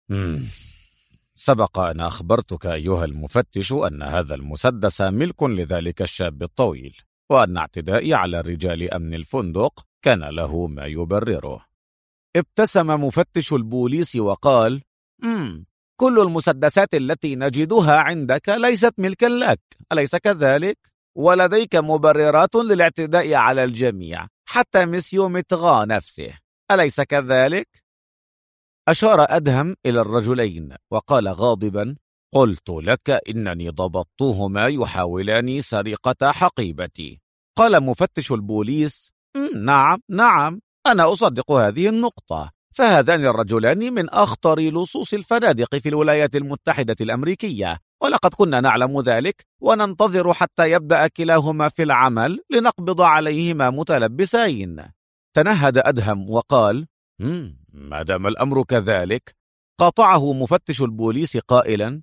C: سبق أن أخبرتك أيها المفتش أن هذا المسدس ملك لذلك الشاب الطويل، وأن اعتدائي على رجال أمن الفندق كان له ما يبرره.
A: ابتسم مفتش البوليس وقال: كل المسدسات التي نجدها عندك ليست ملكا لك، أليس كذلك؟ ولديك مبررات للاعتداء على الجميع، حتى مسيو متغا نفسه، أليس كذلك؟ أشار أدهم إلى الرجلين وقال غاضبا:
C: قلت لك إنني ضبطتهما يحاولان سرقة حقيبتي.
A: قال مفتش البوليس: نعم، أنا أصدق هذه النقطة، فهذان الرجلان من أخطر لصوص الفنادق في الولايات المتحدة الأمريكية، ولقد كنا نعلم ذلك وننتظر حتى يبدأ كلاهما في العمل لنقبض عليهما متلبسين. تنهد أدهم وقال:
C: ما دام الأمر كذلك.
A: قاطعه مفتش البوليس قائلا: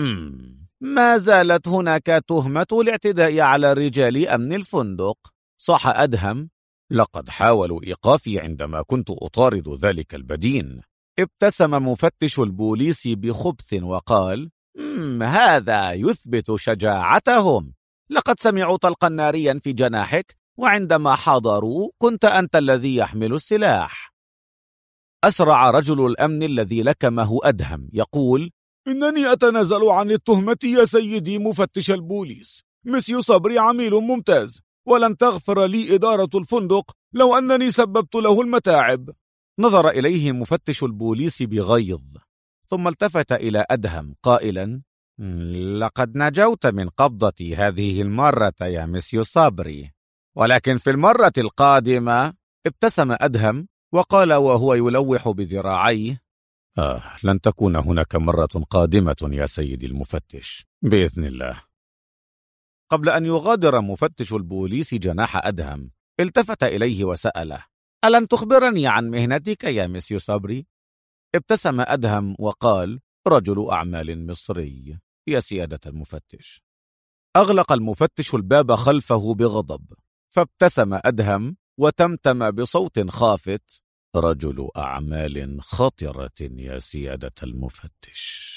A: ما زالت هناك تهمة الاعتداء على رجال أمن الفندق. صاح أدهم:
C: لقد حاولوا إيقافي عندما كنت أطارد ذلك البدين.
A: ابتسم مفتش البوليس بخبث وقال: هذا يثبت شجاعتهم، لقد سمعوا طلقا ناريا في جناحك، وعندما حاضروا كنت أنت الذي يحمل السلاح. أسرع رجل الأمن الذي لكمه أدهم يقول:
B: إنني أتنازل عن التهمة يا سيدي مفتش البوليس. مسيو صبري عميل ممتاز، ولن تغفر لي إدارة الفندق لو أنني سببت له المتاعب.
A: نظر إليه مفتش البوليس بغيظ، ثم التفت إلى أدهم قائلا: لقد نجوت من قبضتي هذه المرة يا مسيو صبري، ولكن في المرة القادمة. ابتسم أدهم وقال وهو يلوح بذراعيه:
C: لن تكون هناك مرة قادمة يا سيدي المفتش بإذن الله.
A: قبل أن يغادر مفتش البوليس جناح أدهم التفت إليه وسأله: ألن تخبرني عن مهنتك يا مسيو صبري؟ ابتسم أدهم وقال: رجل أعمال مصري يا سيادة المفتش. أغلق المفتش الباب خلفه بغضب، فابتسم أدهم وتمتم بصوت خافت:
C: رجل أعمال خطرة يا سيادة المفتش.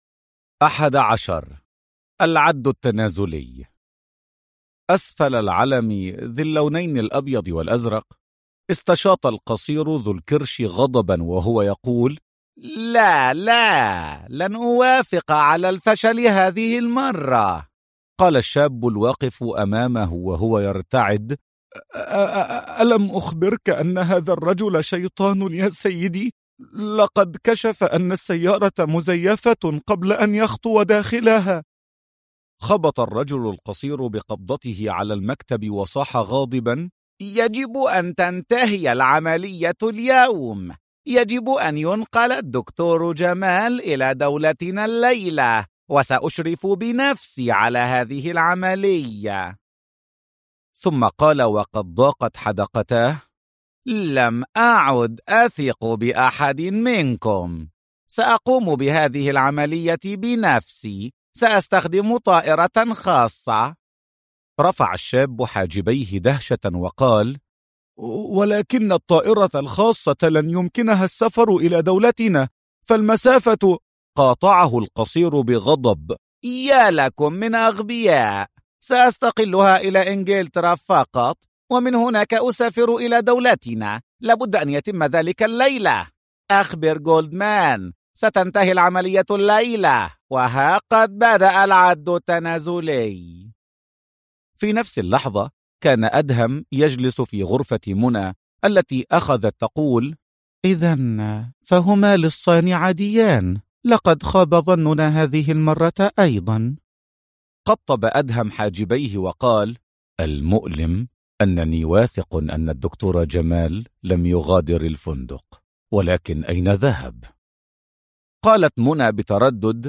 A: 11. العد التنازلي. أسفل العلم ذي اللونين الأبيض والأزرق استشاط القصير ذو الكرش غضبا وهو يقول: لا، لن أوافق على الفشل هذه المرة. قال الشاب الواقف أمامه وهو يرتعد:
B: ألم أخبرك أن هذا الرجل شيطان يا سيدي؟ لقد كشف أن السيارة مزيفة قبل أن يخطو داخلها.
A: خبط الرجل القصير بقبضته على المكتب وصاح غاضبا: يجب أن تنتهي العملية اليوم، يجب أن ينقل الدكتور جمال إلى دولتنا الليلة، وسأشرف بنفسي على هذه العملية. ثم قال وقد ضاقت حدقتاه: لم أعد أثق بأحد منكم، سأقوم بهذه العملية بنفسي، سأستخدم طائرة خاصة. رفع الشاب حاجبيه دهشة وقال:
B: ولكن الطائرة الخاصة لن يمكنها السفر إلى دولتنا، فالمسافة.
A: قاطعه القصير بغضب: يا لكم من أغبياء، سأستقلها إلى إنجلترا فقط، ومن هناك أسافر إلى دولتنا. لابد أن يتم ذلك الليلة. أخبر جولدمان، ستنتهي العملية الليلة، وها قد بدأ العد التنازلي. في نفس اللحظة كان أدهم يجلس في غرفة منى التي أخذت تقول:
B: إذن فهما للصانع ديان، لقد خاب ظننا هذه المرة أيضا.
A: قطب أدهم حاجبيه وقال:
C: المؤلم أنني واثق أن الدكتور جمال لم يغادر الفندق، ولكن أين ذهب؟
A: قالت منى بتردد: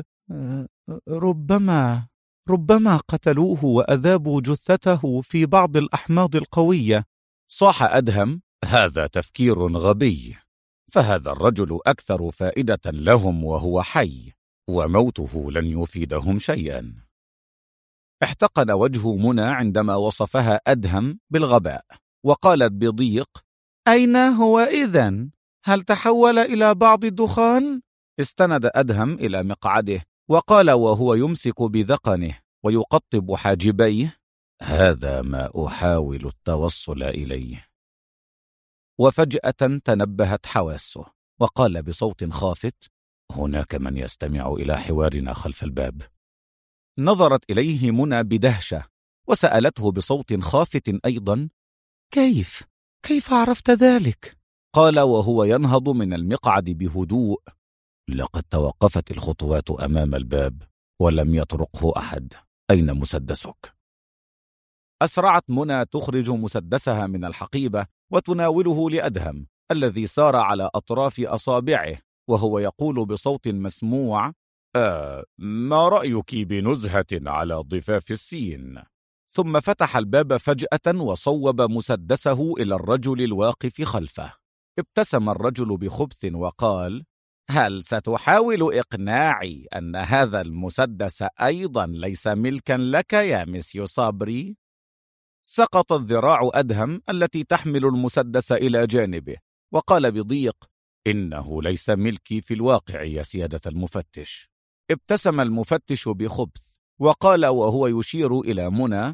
B: ربما قتلوه وأذابوا جثته في بعض الأحماض القوية.
A: صاح أدهم:
C: هذا تفكير غبي، فهذا الرجل أكثر فائدة لهم وهو حي، وموته لن يفيدهم شيئا.
A: احتقن وجه منى عندما وصفها أدهم بالغباء، وقالت بضيق:
B: أين هو إذن؟ هل تحول إلى بعض الدخان؟
A: استند أدهم إلى مقعده وقال وهو يمسك بذقنه ويقطب حاجبيه:
C: هذا ما أحاول التوصل إليه.
A: وفجأة تنبهت حواسه وقال بصوت خافت:
C: هناك من يستمع إلى حوارنا خلف الباب.
A: نظرت إليه منى بدهشة وسألته بصوت خافت أيضا:
B: كيف عرفت ذلك؟
A: قال وهو ينهض من المقعد بهدوء:
C: لقد توقفت الخطوات أمام الباب ولم يطرقه أحد. أين مسدسك؟
A: أسرعت منى تخرج مسدسها من الحقيبة وتناوله لأدهم الذي سار على أطراف أصابعه وهو يقول بصوت مسموع:
C: ما رأيك بنزهة على ضفاف السين؟
A: ثم فتح الباب فجأة وصوب مسدسه إلى الرجل الواقف خلفه. ابتسم الرجل بخبث وقال: هل ستحاول إقناعي أن هذا المسدس أيضا ليس ملكا لك يا مسيو صابري؟ سقطت ذراع أدهم التي تحمل المسدس إلى جانبه وقال بضيق:
C: إنه ليس ملكي في الواقع يا سيادة المفتش.
A: ابتسم المفتش بخبث وقال وهو يشير إلى منى: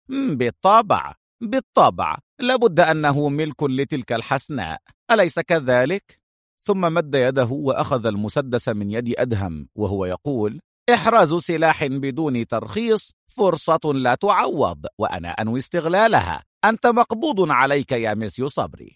A: بالطبع لابد أنه ملك لتلك الحسناء، أليس كذلك؟ ثم مد يده وأخذ المسدس من يد أدهم وهو يقول: إحراز سلاح بدون ترخيص فرصة لا تعوض، وأنا أنوي استغلالها. أنت مقبوض عليك يا مسيو صبري.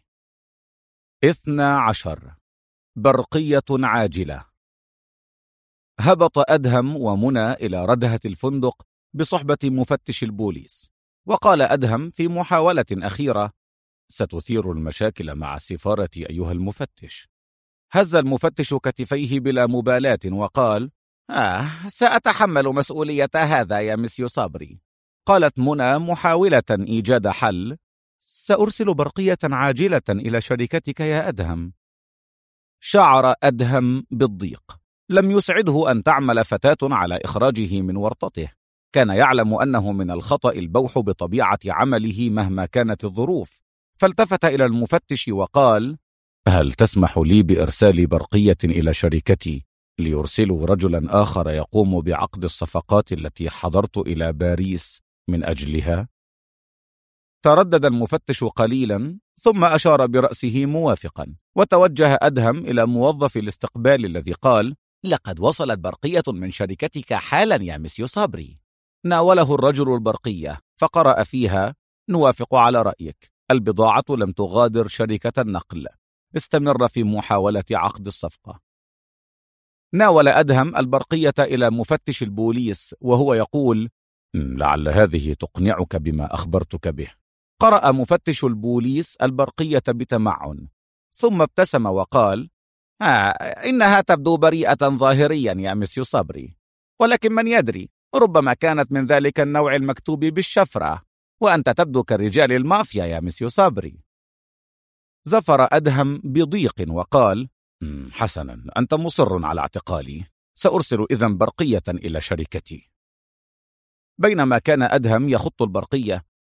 A: 12. برقية عاجلة. هبط أدهم ومنى إلى ردهة الفندق بصحبة مفتش البوليس، وقال أدهم في محاولة أخيرة:
C: ستثير المشاكل مع السفارة أيها المفتش.
A: هز المفتش كتفيه بلا مبالاة وقال: سأتحمل مسؤولية هذا يا مسيو صابري. قالت منى محاولة إيجاد حل:
B: سأرسل برقية عاجلة إلى شركتك يا أدهم.
A: شعر أدهم بالضيق. لم يسعده أن تعمل فتاة على إخراجه من ورطته. كان يعلم أنه من الخطأ البوح بطبيعة عمله مهما كانت الظروف، فالتفت إلى المفتش وقال:
C: هل تسمح لي بإرسال برقية إلى شركتي ليرسلوا رجلا آخر يقوم بعقد الصفقات التي حضرت إلى باريس من أجلها؟
A: تردد المفتش قليلا ثم أشار برأسه موافقا، وتوجه أدهم إلى موظف الاستقبال الذي قال: لقد وصلت برقية من شركتك حالا يا مسيو صابري. ناوله الرجل البرقية فقرأ فيها: نوافق على رأيك، البضاعة لم تغادر شركة النقل، استمر في محاولة عقد الصفقة. ناول أدهم البرقية إلى مفتش البوليس وهو يقول:
C: لعل هذه تقنعك بما أخبرتك به.
A: قرأ مفتش البوليس البرقية بتمعن ثم ابتسم وقال: إنها تبدو بريئة ظاهريا يا مسيو صبري، ولكن من يدري، ربما كانت من ذلك النوع المكتوب بالشفرة، وأنت تبدو كرجال المافيا يا مسيو صبري. زفر أدهم بضيق وقال:
C: حسنا، أنت مصر على اعتقالي، سأرسل إذن برقية إلى شركتي.
A: بينما كان أدهم يخط البرقية،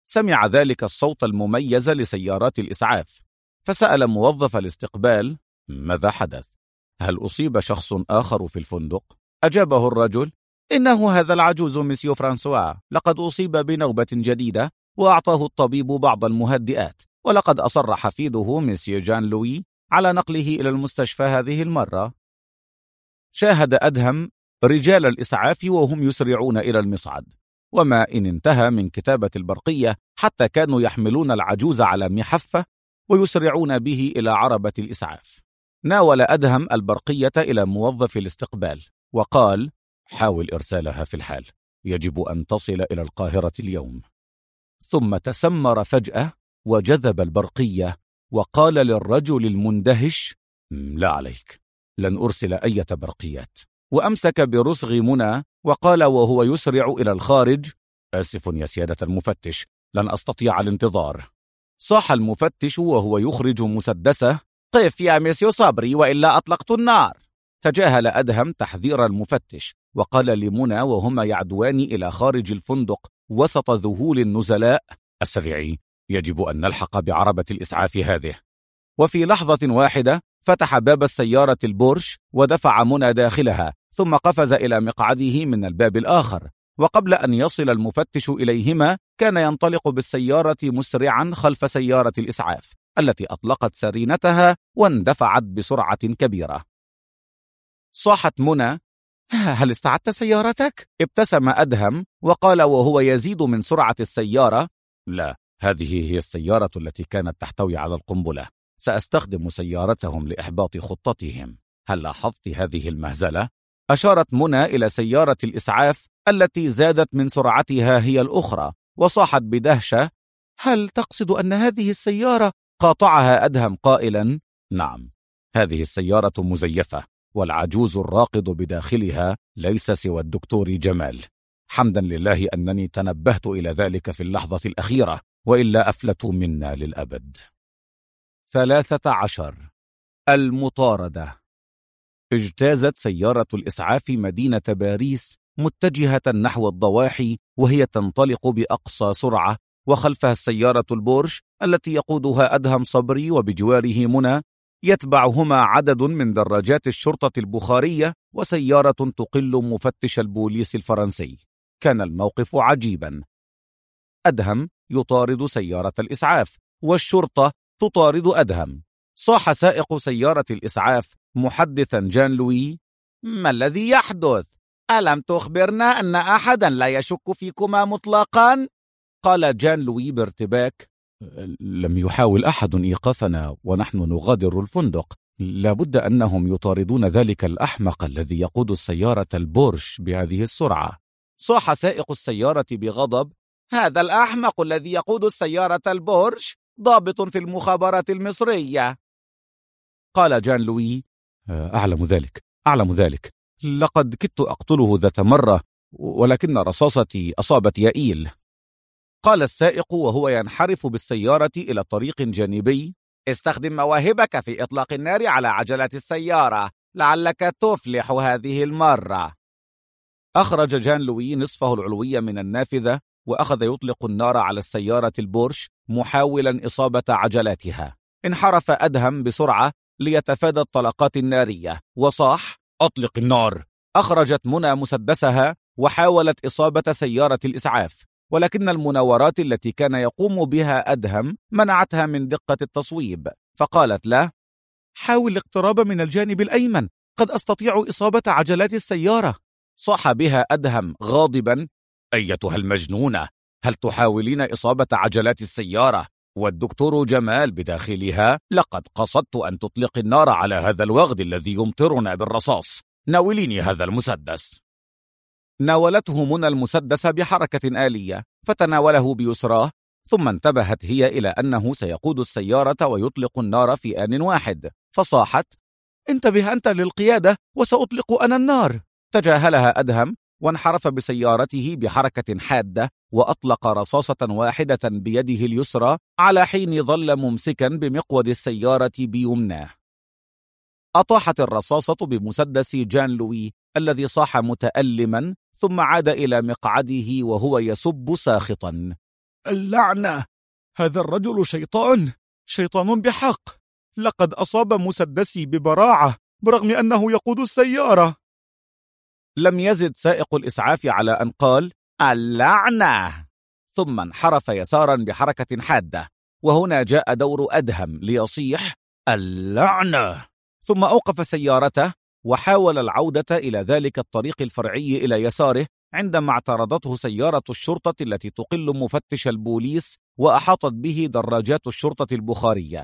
A: سمع ذلك الصوت المميز لسيارات الإسعاف، فسأل موظف الاستقبال: ماذا حدث؟ هل أصيب شخص آخر في الفندق؟ أجابه الرجل: إنه هذا العجوز مسيو فرانسوا، لقد أصيب بنوبة جديدة وأعطاه الطبيب بعض المهدئات، ولقد أصر حفيده مسيو جان لوي على نقله إلى المستشفى هذه المرة. شاهد أدهم رجال الإسعاف وهم يسرعون إلى المصعد، وما إن انتهى من كتابة البرقية حتى كانوا يحملون العجوز على محفة ويسرعون به إلى عربة الإسعاف. ناول أدهم البرقية إلى موظف الاستقبال وقال: حاول إرسالها في الحال، يجب أن تصل إلى القاهرة اليوم. ثم تسمر فجأة وجذب البرقية وقال للرجل المندهش: لا عليك، لن أرسل أي برقيات. وأمسك برسغ منى وقال وهو يسرع إلى الخارج: آسف يا سيادة المفتش، لن أستطيع الانتظار. صاح المفتش وهو يخرج مسدسه: قف يا مسيو صبري وإلا أطلقت النار. تجاهل أدهم تحذير المفتش وقال لمنى وهما يعدوان إلى خارج الفندق وسط ذهول النزلاء: أسرعي، يجب أن نلحق بعربة الإسعاف هذه. وفي لحظة واحدة فتح باب السيارة البورش ودفع منى داخلها، ثم قفز إلى مقعده من الباب الآخر، وقبل أن يصل المفتش إليهما كان ينطلق بالسيارة مسرعا خلف سيارة الإسعاف التي أطلقت سرينتها واندفعت بسرعة كبيرة. صاحت منى: هل استعدت سيارتك؟ ابتسم أدهم وقال وهو يزيد من سرعة السيارة: لا، هذه هي السيارة التي كانت تحتوي على القنبلة، سأستخدم سيارتهم لإحباط خطتهم. هل لاحظت هذه المهزلة؟ أشارت منى إلى سيارة الإسعاف التي زادت من سرعتها هي الأخرى، وصاحت بدهشة: هل تقصد أن هذه السيارة؟ قاطعها أدهم قائلا: نعم، هذه السيارة مزيفة، والعجوز الراقد بداخلها ليس سوى الدكتور جمال. حمدا لله أنني تنبهت إلى ذلك في اللحظة الأخيرة، وإلا أفلتوا منا للأبد. 13. المطاردة. اجتازت سيارة الإسعاف مدينة باريس متجهة نحو الضواحي وهي تنطلق بأقصى سرعة، وخلفها السيارة البورش التي يقودها أدهم صبري وبجواره منى، يتبعهما عدد من دراجات الشرطة البخارية وسيارة تقل مفتش البوليس الفرنسي. كان الموقف عجيبا، أدهم يطارد سيارة الإسعاف والشرطة تطارد أدهم. صاح سائق سيارة الإسعاف محدثا جان لوي: ما الذي يحدث؟ ألم تخبرنا أن أحدا لا يشك فيكما مطلقا؟ قال جان لوي بارتباك: لم يحاول أحد إيقافنا ونحن نغادر الفندق، لابد أنهم يطاردون ذلك الأحمق الذي يقود السيارة البورش بهذه السرعة. صاح سائق السيارة بغضب: هذا الأحمق الذي يقود السيارة البورش ضابط في المخابرات المصرية. قال جان لوي: أعلم ذلك، لقد كدت أقتله ذات مرة، ولكن رصاصتي أصابت يائيل. قال السائق وهو ينحرف بالسيارة إلى طريق جانبي: استخدم مواهبك في إطلاق النار على عجلة السيارة، لعلك تفلح هذه المرة. أخرج جان لوي نصفه العلوي من النافذة وأخذ يطلق النار على السيارة البورش محاولا إصابة عجلاتها. انحرف أدهم بسرعة ليتفادى الطلقات النارية وصاح: أطلق النار. أخرجت منى مسدسها وحاولت إصابة سيارة الإسعاف، ولكن المناورات التي كان يقوم بها أدهم منعتها من دقة التصويب، فقالت له: حاول الاقتراب من الجانب الأيمن، قد أستطيع إصابة عجلات السيارة. صاح بها أدهم غاضبا: أيتها المجنونة، هل تحاولين إصابة عجلات السيارة والدكتور جمال بداخلها؟ لقد قصدت أن تطلق النار على هذا الوغد الذي يمطرنا بالرصاص. ناوليني هذا المسدس. ناولته منى المسدس بحركة آلية، فتناوله بيسراه، ثم انتبهت هي إلى أنه سيقود السيارة ويطلق النار في آن واحد، فصاحت: انتبه أنت للقيادة وسأطلق أنا النار. تجاهلها أدهم وانحرف بسيارته بحركة حادة وأطلق رصاصة واحدة بيده اليسرى، على حين ظل ممسكا بمقود السيارة بيمناه. أطاحت الرصاصة بمسدس جان لوي الذي صاح متألما، ثم عاد إلى مقعده وهو يسب ساخطا:
B: اللعنة! هذا الرجل شيطان بحق. لقد أصاب مسدسي ببراعة برغم أنه يقود السيارة.
A: لم يزد سائق الإسعاف على أن قال اللعنة، ثم انحرف يسارا بحركة حادة، وهنا جاء دور أدهم ليصيح اللعنة، ثم أوقف سيارته وحاول العودة إلى ذلك الطريق الفرعي إلى يساره، عندما اعترضته سيارة الشرطة التي تقل مفتش البوليس وأحاطت به دراجات الشرطة البخارية.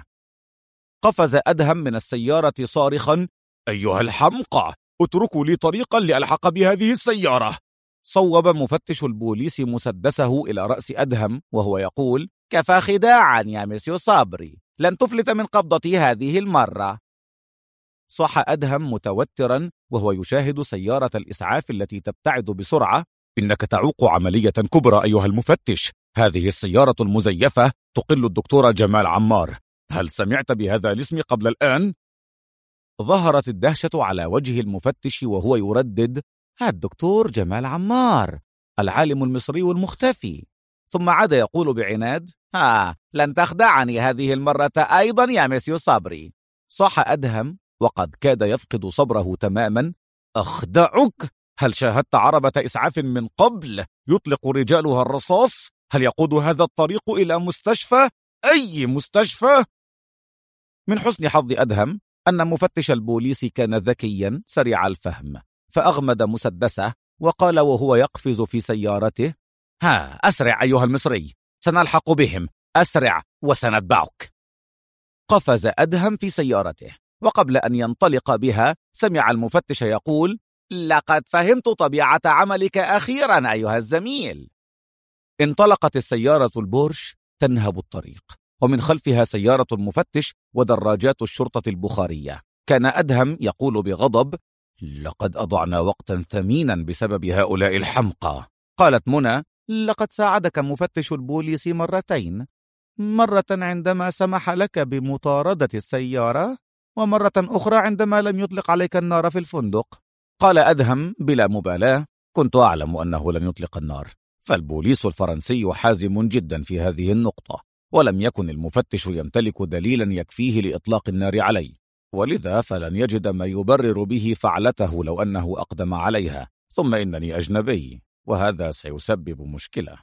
A: قفز أدهم من السيارة صارخا أيها الحمقى، اتركوا لي طريقا لألحق بهذه السيارة. صوب مفتش البوليس مسدسه إلى رأس أدهم وهو يقول كفى خداعا يا مسيو صابري، لن تفلت من قبضتي هذه المرة. صاح أدهم متوترا وهو يشاهد سيارة الإسعاف التي تبتعد بسرعة إنك تعوق عملية كبرى أيها المفتش، هذه السيارة المزيفة تقل الدكتور جمال عمار، هل سمعت بهذا الاسم قبل الآن؟ ظهرت الدهشة على وجه المفتش وهو يردد الدكتور جمال عمار، العالم المصري المختفي، ثم عاد يقول بعناد لن تخدعني هذه المرة أيضا يا مسيو صابري. صاح أدهم وقد كاد يفقد صبره تماما أخدعك؟ هل شاهدت عربة إسعاف من قبل يطلق رجالها الرصاص؟ هل يقود هذا الطريق إلى مستشفى؟ أي مستشفى؟ من حسن حظ أدهم أن مفتش البوليس كان ذكيا سريع الفهم، فأغمد مسدسه وقال وهو يقفز في سيارته أسرع أيها المصري، سنلحق بهم، أسرع وسنتبعك. قفز أدهم في سيارته، وقبل أن ينطلق بها سمع المفتش يقول لقد فهمت طبيعة عملك أخيرا أيها الزميل. انطلقت السيارة البورش تنهب الطريق، ومن خلفها سيارة المفتش ودراجات الشرطة البخارية. كان أدهم يقول بغضب لقد أضعنا وقتا ثمينا بسبب هؤلاء الحمقى. قالت منى لقد ساعدك مفتش البوليس مرتين، مرة عندما سمح لك بمطاردة السيارة، ومرة أخرى عندما لم يطلق عليك النار في الفندق. قال أدهم بلا مبالاة كنت أعلم أنه لن يطلق النار، فالبوليس الفرنسي حازم جدا في هذه النقطة، ولم يكن المفتش يمتلك دليلا يكفيه لإطلاق النار علي، ولذا فلن يجد ما يبرر به فعلته لو أنه أقدم عليها، ثم إنني أجنبي وهذا سيسبب مشكلة.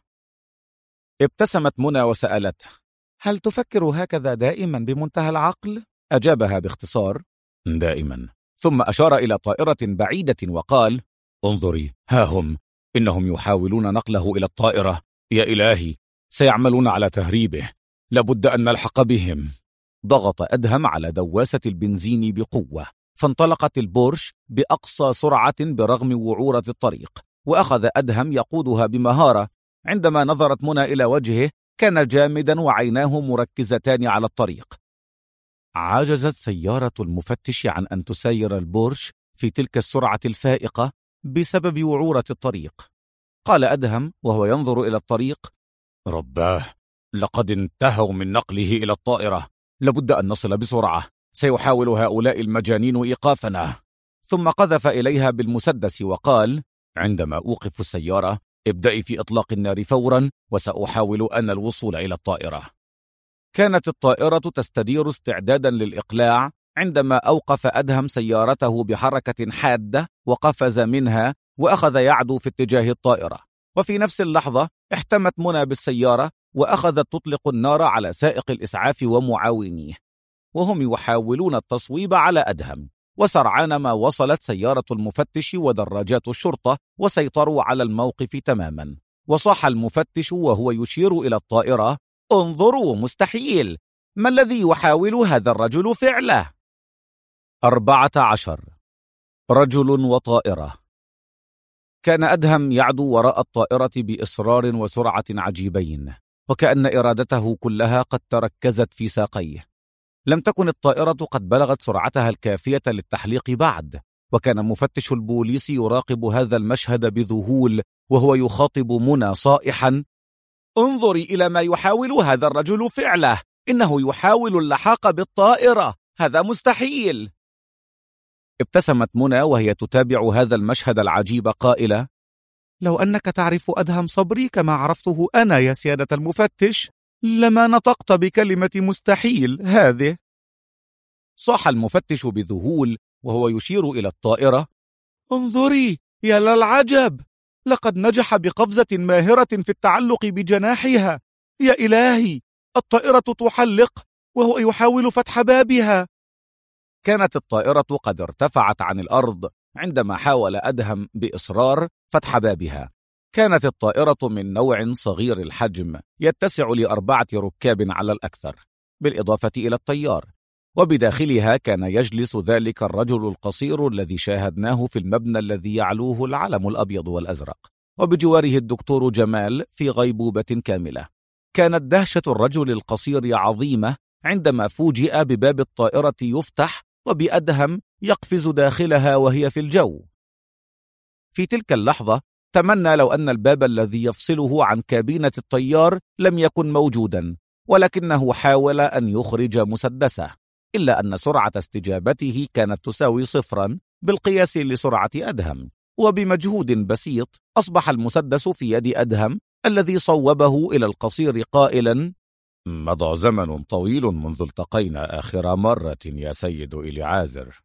A: ابتسمت منى وسألته هل تفكر هكذا دائما بمنتهى العقل؟ أجابها باختصار دائما، ثم أشار إلى طائرة بعيدة وقال انظري ها هم، إنهم يحاولون نقله إلى الطائرة، يا إلهي سيعملون على تهريبه، لابد أن نلحق بهم. ضغط أدهم على دواسة البنزين بقوة، فانطلقت البورش بأقصى سرعة برغم وعورة الطريق، وأخذ أدهم يقودها بمهارة. عندما نظرت منى إلى وجهه كان جامدا وعيناه مركزتان على الطريق. عجزت سيارة المفتش عن أن تسير البورش في تلك السرعة الفائقة بسبب وعورة الطريق. قال أدهم وهو ينظر إلى الطريق رباه، لقد انتهوا من نقله إلى الطائرة، لابد أن نصل بسرعة، سيحاول هؤلاء المجانين إيقافنا. ثم قذف إليها بالمسدس وقال عندما أوقف السيارة ابدأي في إطلاق النار فورا، وسأحاول أنا الوصول إلى الطائرة. كانت الطائرة تستدير استعدادا للإقلاع عندما أوقف أدهم سيارته بحركة حادة وقفز منها وأخذ يعدو في اتجاه الطائرة. وفي نفس اللحظة احتمت منى بالسيارة وأخذت تطلق النار على سائق الإسعاف ومعاونيه، وهم يحاولون التصويب على أدهم. وسرعان ما وصلت سيارة المفتش ودراجات الشرطة وسيطروا على الموقف تماما. وصاح المفتش وهو يشير إلى الطائرة انظروا مستحيل، ما الذي يحاول هذا الرجل فعله؟ 14. رجل وطائرة. كان أدهم يعدو وراء الطائرة بإصرار وسرعة عجيبين، وكأن إرادته كلها قد تركزت في ساقيه. لم تكن الطائرة قد بلغت سرعتها الكافية للتحليق بعد، وكان مفتش البوليس يراقب هذا المشهد بذهول وهو يخاطب منى صائحا انظري إلى ما يحاول هذا الرجل فعله، إنه يحاول اللحاق بالطائرة، هذا مستحيل. ابتسمت منى وهي تتابع هذا المشهد العجيب قائلة
B: لو أنك تعرف أدهم صبري كما عرفته أنا يا سيادة المفتش لما نطقت بكلمة مستحيل هذه.
A: صاح المفتش بذهول وهو يشير إلى الطائرة:
B: انظري يا للعجب، لقد نجح بقفزة ماهرة في التعلق بجناحها. يا إلهي، الطائرة تحلق وهو يحاول فتح بابها.
A: كانت الطائرة قد ارتفعت عن الأرض عندما حاول أدهم بإصرار فتح بابها. كانت الطائرة من نوع صغير الحجم يتسع ل4 ركاب على الأكثر، بالإضافة إلى الطيار، وبداخلها كان يجلس ذلك الرجل القصير الذي شاهدناه في المبنى الذي يعلوه العلم الأبيض والأزرق، وبجواره الدكتور جمال في غيبوبة كاملة. كانت دهشة الرجل القصير عظيمة عندما فوجئ بباب الطائرة يفتح وبأدهم يقفز داخلها وهي في الجو. في تلك اللحظة تمنى لو أن الباب الذي يفصله عن كابينة الطيار لم يكن موجودا، ولكنه حاول أن يخرج مسدسه، إلا أن سرعة استجابته كانت تساوي 0 بالقياس لسرعة أدهم، وبمجهود بسيط أصبح المسدس في يد أدهم الذي صوبه إلى القصير قائلا:
C: مضى زمن طويل منذ التقينا آخر مرة يا سيد إليعازر.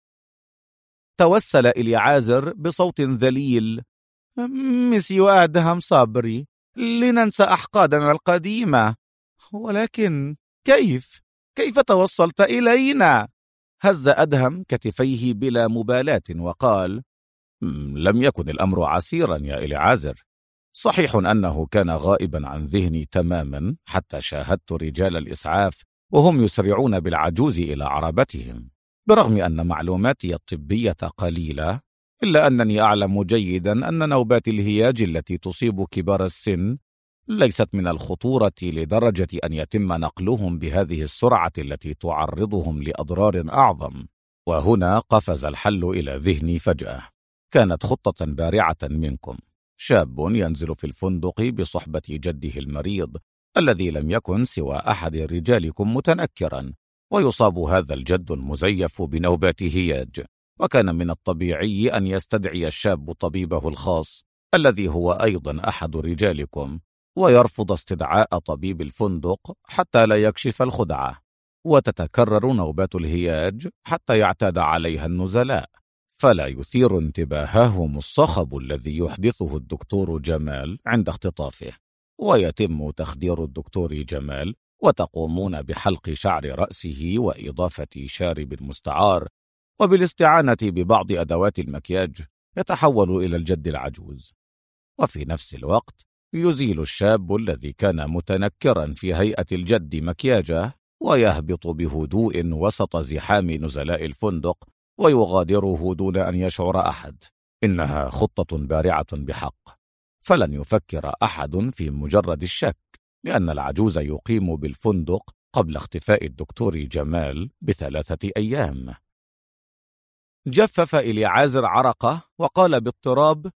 A: توسل إليعازر بصوت ذليل:
B: مسيو أدهم صبري، لننسى أحقادنا القديمة، ولكن كيف توصلت إلينا؟
A: هز أدهم كتفيه بلا مبالاة وقال:
C: لم يكن الأمر عسيرا يا إليعازر. صحيح أنه كان غائبا عن ذهني تماما حتى شاهدت رجال الإسعاف وهم يسرعون بالعجوز إلى عربتهم. برغم أن معلوماتي الطبية قليلة، إلا أنني أعلم جيدا أن نوبات الهياج التي تصيب كبار السن ليست من الخطورة لدرجة أن يتم نقلهم بهذه السرعة التي تعرضهم لأضرار أعظم. وهنا قفز الحل إلى ذهني فجأة. كانت خطة بارعة منكم. شاب ينزل في الفندق بصحبة جده المريض الذي لم يكن سوى أحد رجالكم متنكرا، ويصاب هذا الجد المزيف بنوبات هياج، وكان من الطبيعي أن يستدعي الشاب طبيبه الخاص الذي هو أيضا أحد رجالكم، ويرفض استدعاء طبيب الفندق حتى لا يكشف الخدعة، وتتكرر نوبات الهياج حتى يعتاد عليها النزلاء، فلا يثير انتباههم الصخب الذي يحدثه الدكتور جمال عند اختطافه، ويتم تخدير الدكتور جمال وتقومون بحلق شعر رأسه وإضافة شارب مستعار، وبالاستعانة ببعض أدوات المكياج يتحول إلى الجد العجوز. وفي نفس الوقت يزيل الشاب الذي كان متنكرا في هيئة الجد مكياجه ويهبط بهدوء وسط زحام نزلاء الفندق ويغادره دون أن يشعر أحد. إنها خطة بارعة بحق، فلن يفكر أحد في مجرد الشك، لأن العجوز يقيم بالفندق قبل اختفاء الدكتور جمال ب3 أيام.
A: جفف إليعازر عرقه وقال باضطراب: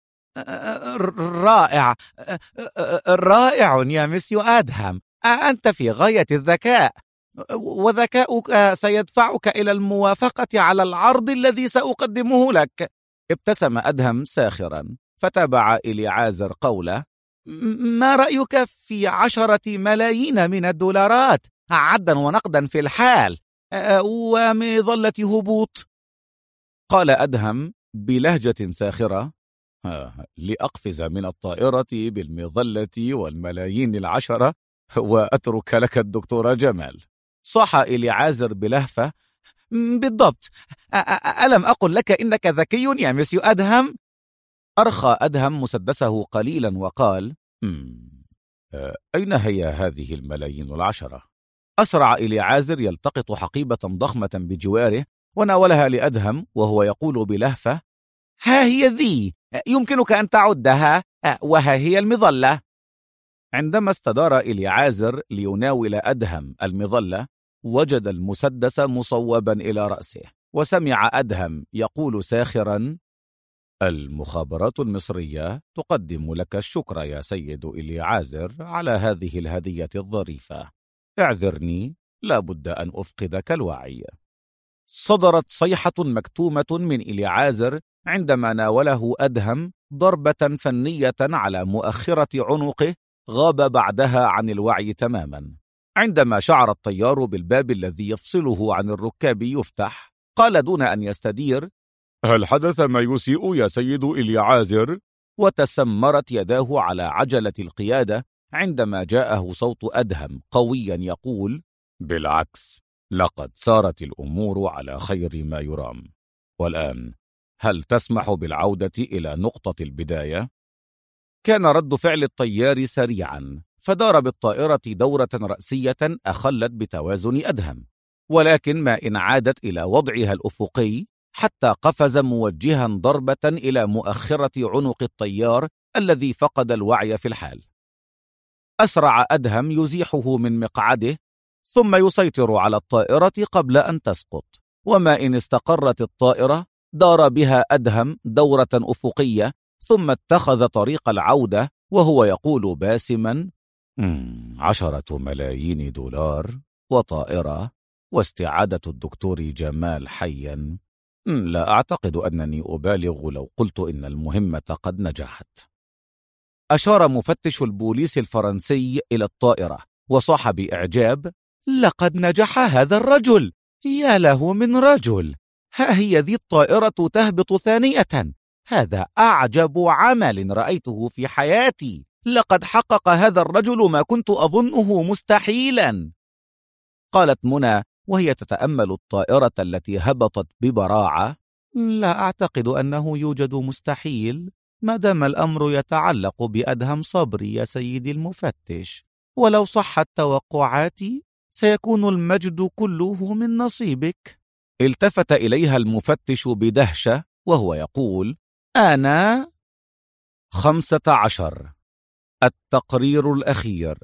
A: رائع يا مسيو آدهم، أنت في غاية الذكاء، وذكاؤك سيدفعك إلى الموافقة على العرض الذي سأقدمه لك. ابتسم أدهم ساخرا، فتابع إليعازر قوله: ما رأيك في 10 ملايين من الدولارات عدا ونقدا في الحال، ومظلة هبوط؟ قال أدهم بلهجة ساخرة:
C: لأقفز من الطائرة بالمظلة والملايين 10 وأترك لك الدكتور جمال.
A: صاح إليعازر بلهفة: بالضبط، ألم أقل لك إنك ذكي يا مسيو أدهم؟ أرخى أدهم مسدسه قليلا وقال:
C: أين هي هذه الملايين 10؟
A: أسرع إليعازر يلتقط حقيبة ضخمة بجواره وناولها لأدهم وهو يقول بلهفة: ها هي ذي، يمكنك أن تعدها، وها هي المظلة. عندما استدار إليعازر ليناول أدهم المظلة، وجد المسدس مصوبا إلى رأسه، وسمع أدهم يقول ساخرا:
C: المخابرات المصرية تقدم لك الشكر يا سيد إليعازر على هذه الهدية الظريفة. اعذرني، لا بد أن أفقدك الوعي.
A: صدرت صيحة مكتومة من إليعازر عندما ناوله أدهم ضربة فنية على مؤخرة عنقه غاب بعدها عن الوعي تماما. عندما شعر الطيار بالباب الذي يفصله عن الركاب يفتح، قال دون أن يستدير:
B: هل حدث ما يسيء يا سيد إليعازر؟
A: وتسمرت يداه على عجلة القيادة عندما جاءه صوت أدهم قويا يقول:
C: بالعكس، لقد سارت الأمور على خير ما يرام. والآن هل تسمح بالعودة إلى نقطة البداية؟
A: كان رد فعل الطيار سريعا، فدار بالطائرة دورة رأسية أخلت بتوازن أدهم، ولكن ما إن عادت إلى وضعها الأفقي حتى قفز موجها ضربة إلى مؤخرة عنق الطيار الذي فقد الوعي في الحال. أسرع أدهم يزيحه من مقعده ثم يسيطر على الطائرة قبل أن تسقط، وما إن استقرت الطائرة دار بها أدهم دورة أفقية ثم اتخذ طريق العودة وهو يقول باسما:
C: 10 ملايين دولار وطائرة واستعادة الدكتور جمال حيا. لا أعتقد أنني أبالغ لو قلت إن المهمة قد نجحت.
A: أشار مفتش البوليس الفرنسي إلى الطائرة وصاح بإعجاب: لقد نجح هذا الرجل، يا له من رجل، ها هي ذي الطائرة تهبط ثانية، هذا أعجب عمل رأيته في حياتي، لقد حقق هذا الرجل ما كنت أظنه مستحيلا. قالت منى وهي تتأمل الطائرة التي هبطت ببراعة: لا أعتقد أنه يوجد مستحيل ما دام الأمر يتعلق بأدهم صبري يا سيدي المفتش، ولو صحت توقعاتي سيكون المجد كله من نصيبك. التفت إليها المفتش بدهشة وهو يقول: أنا 15. التقرير الأخير.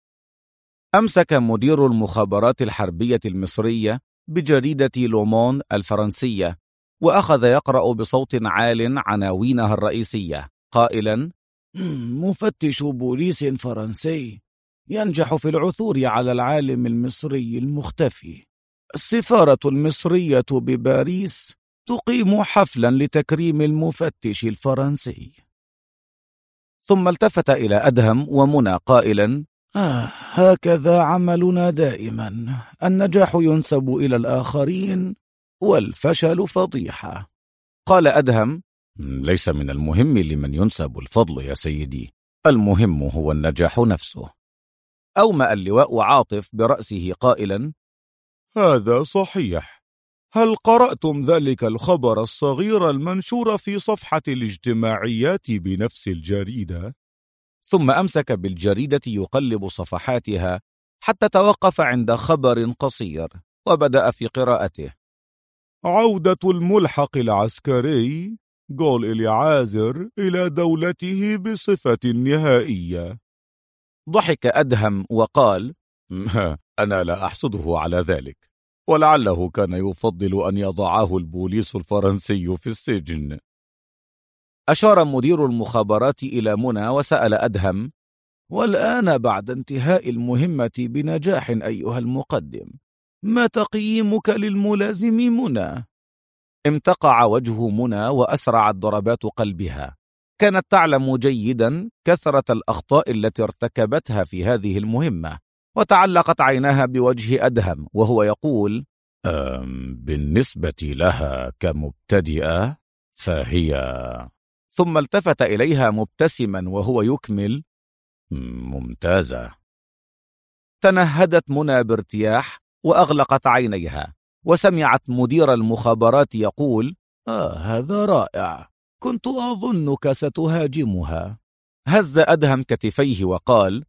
A: أمسك مدير المخابرات الحربية المصرية بجريدة لومون الفرنسية وأخذ يقرأ بصوت عال عناوينها الرئيسية قائلا:
D: مفتش بوليس فرنسي ينجح في العثور على العالم المصري المختفي. السفارة المصرية بباريس تقيم حفلا لتكريم المفتش الفرنسي.
A: ثم التفت إلى أدهم ومنى قائلا:
D: هكذا عملنا دائما، النجاح ينسب إلى الآخرين والفشل فضيحة.
A: قال أدهم:
C: ليس من المهم لمن ينسب الفضل يا سيدي، المهم هو النجاح نفسه.
A: أومأ اللواء عاطف برأسه قائلا:
B: هذا صحيح. هل قرأتم ذلك الخبر الصغير المنشور في صفحة الاجتماعيات بنفس الجريدة؟
A: ثم أمسك بالجريدة يقلب صفحاتها حتى توقف عند خبر قصير وبدأ في قراءته:
B: عودة الملحق العسكري جول إليعازر إلى دولته بصفة نهائية.
A: ضحك أدهم وقال:
C: أنا لا أحسده على ذلك، ولعله كان يفضل أن يضعه البوليس الفرنسي في السجن.
A: أشار مدير المخابرات إلى منى وسأل أدهم:
D: والآن بعد انتهاء المهمة بنجاح أيها المقدم، ما تقييمك للملازم منى؟
A: امتقع وجه منى وأسرعت ضربات قلبها. كانت تعلم جيدا كثرة الأخطاء التي ارتكبتها في هذه المهمة، وتعلقت عيناها بوجه أدهم وهو يقول:
C: بالنسبة لها كمبتدئة فهي.
A: ثم التفت إليها مبتسما وهو يكمل:
C: ممتازة.
A: تنهدت منى بارتياح وأغلقت عينيها، وسمعت مدير المخابرات يقول:
D: هذا رائع، كنت أظنك ستهاجمها.
A: هز أدهم كتفيه وقال: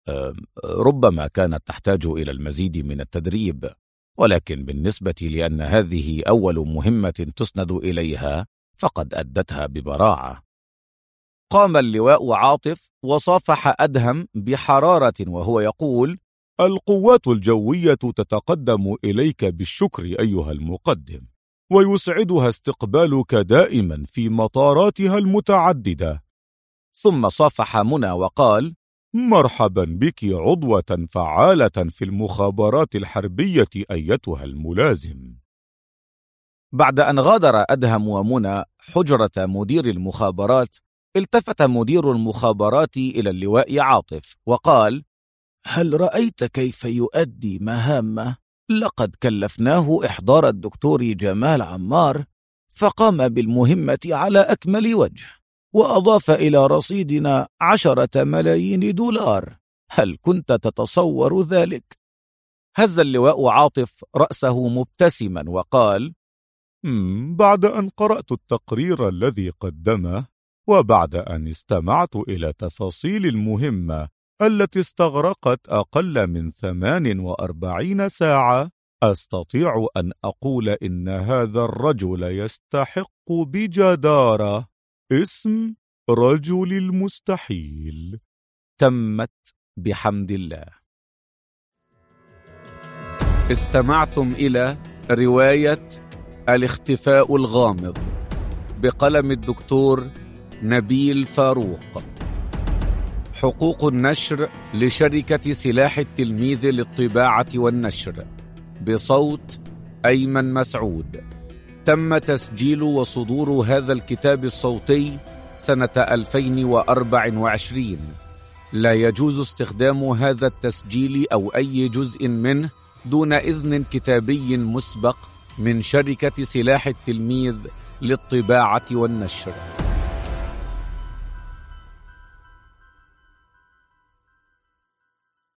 C: ربما كانت تحتاج إلى المزيد من التدريب، ولكن بالنسبة لأن هذه أول مهمة تسند إليها فقد أدتها ببراعة.
A: قام اللواء عاطف وصافح أدهم بحرارة وهو يقول:
B: القوات الجوية تتقدم إليك بالشكر أيها المقدم، ويسعدها استقبالك دائما في مطاراتها المتعددة.
A: ثم صافح منى وقال:
B: مرحبا بك عضوة فعالة في المخابرات الحربية أيتها الملازم. بعد أن غادر أدهم ومنى حجرة مدير المخابرات، التفت مدير المخابرات إلى اللواء عاطف وقال:
D: هل رأيت كيف يؤدي مهامه؟ لقد كلفناه إحضار الدكتور جمال عمار، فقام بالمهمة على أكمل وجه، وأضاف إلى رصيدنا 10 ملايين دولار. هل كنت تتصور ذلك؟
B: هز اللواء عاطف رأسه مبتسما وقال:
A: بعد أن قرأت التقرير الذي قدمه، وبعد أن استمعت إلى تفاصيل المهمة التي استغرقت أقل من 48 ساعة، أستطيع أن أقول إن هذا الرجل يستحق بجدارة اسم رجل المستحيل.
B: تمت بحمد الله. استمعتم إلى رواية الاختفاء الغامض بقلم الدكتور نبيل فاروق. حقوق النشر لشركة سلاح التلميذ للطباعة والنشر، بصوت أيمن مسعود. تم تسجيل وصدور هذا الكتاب الصوتي سنة 2024. لا يجوز استخدام هذا التسجيل أو أي جزء منه دون إذن كتابي مسبق من شركة سلاح التلميذ للطباعة والنشر.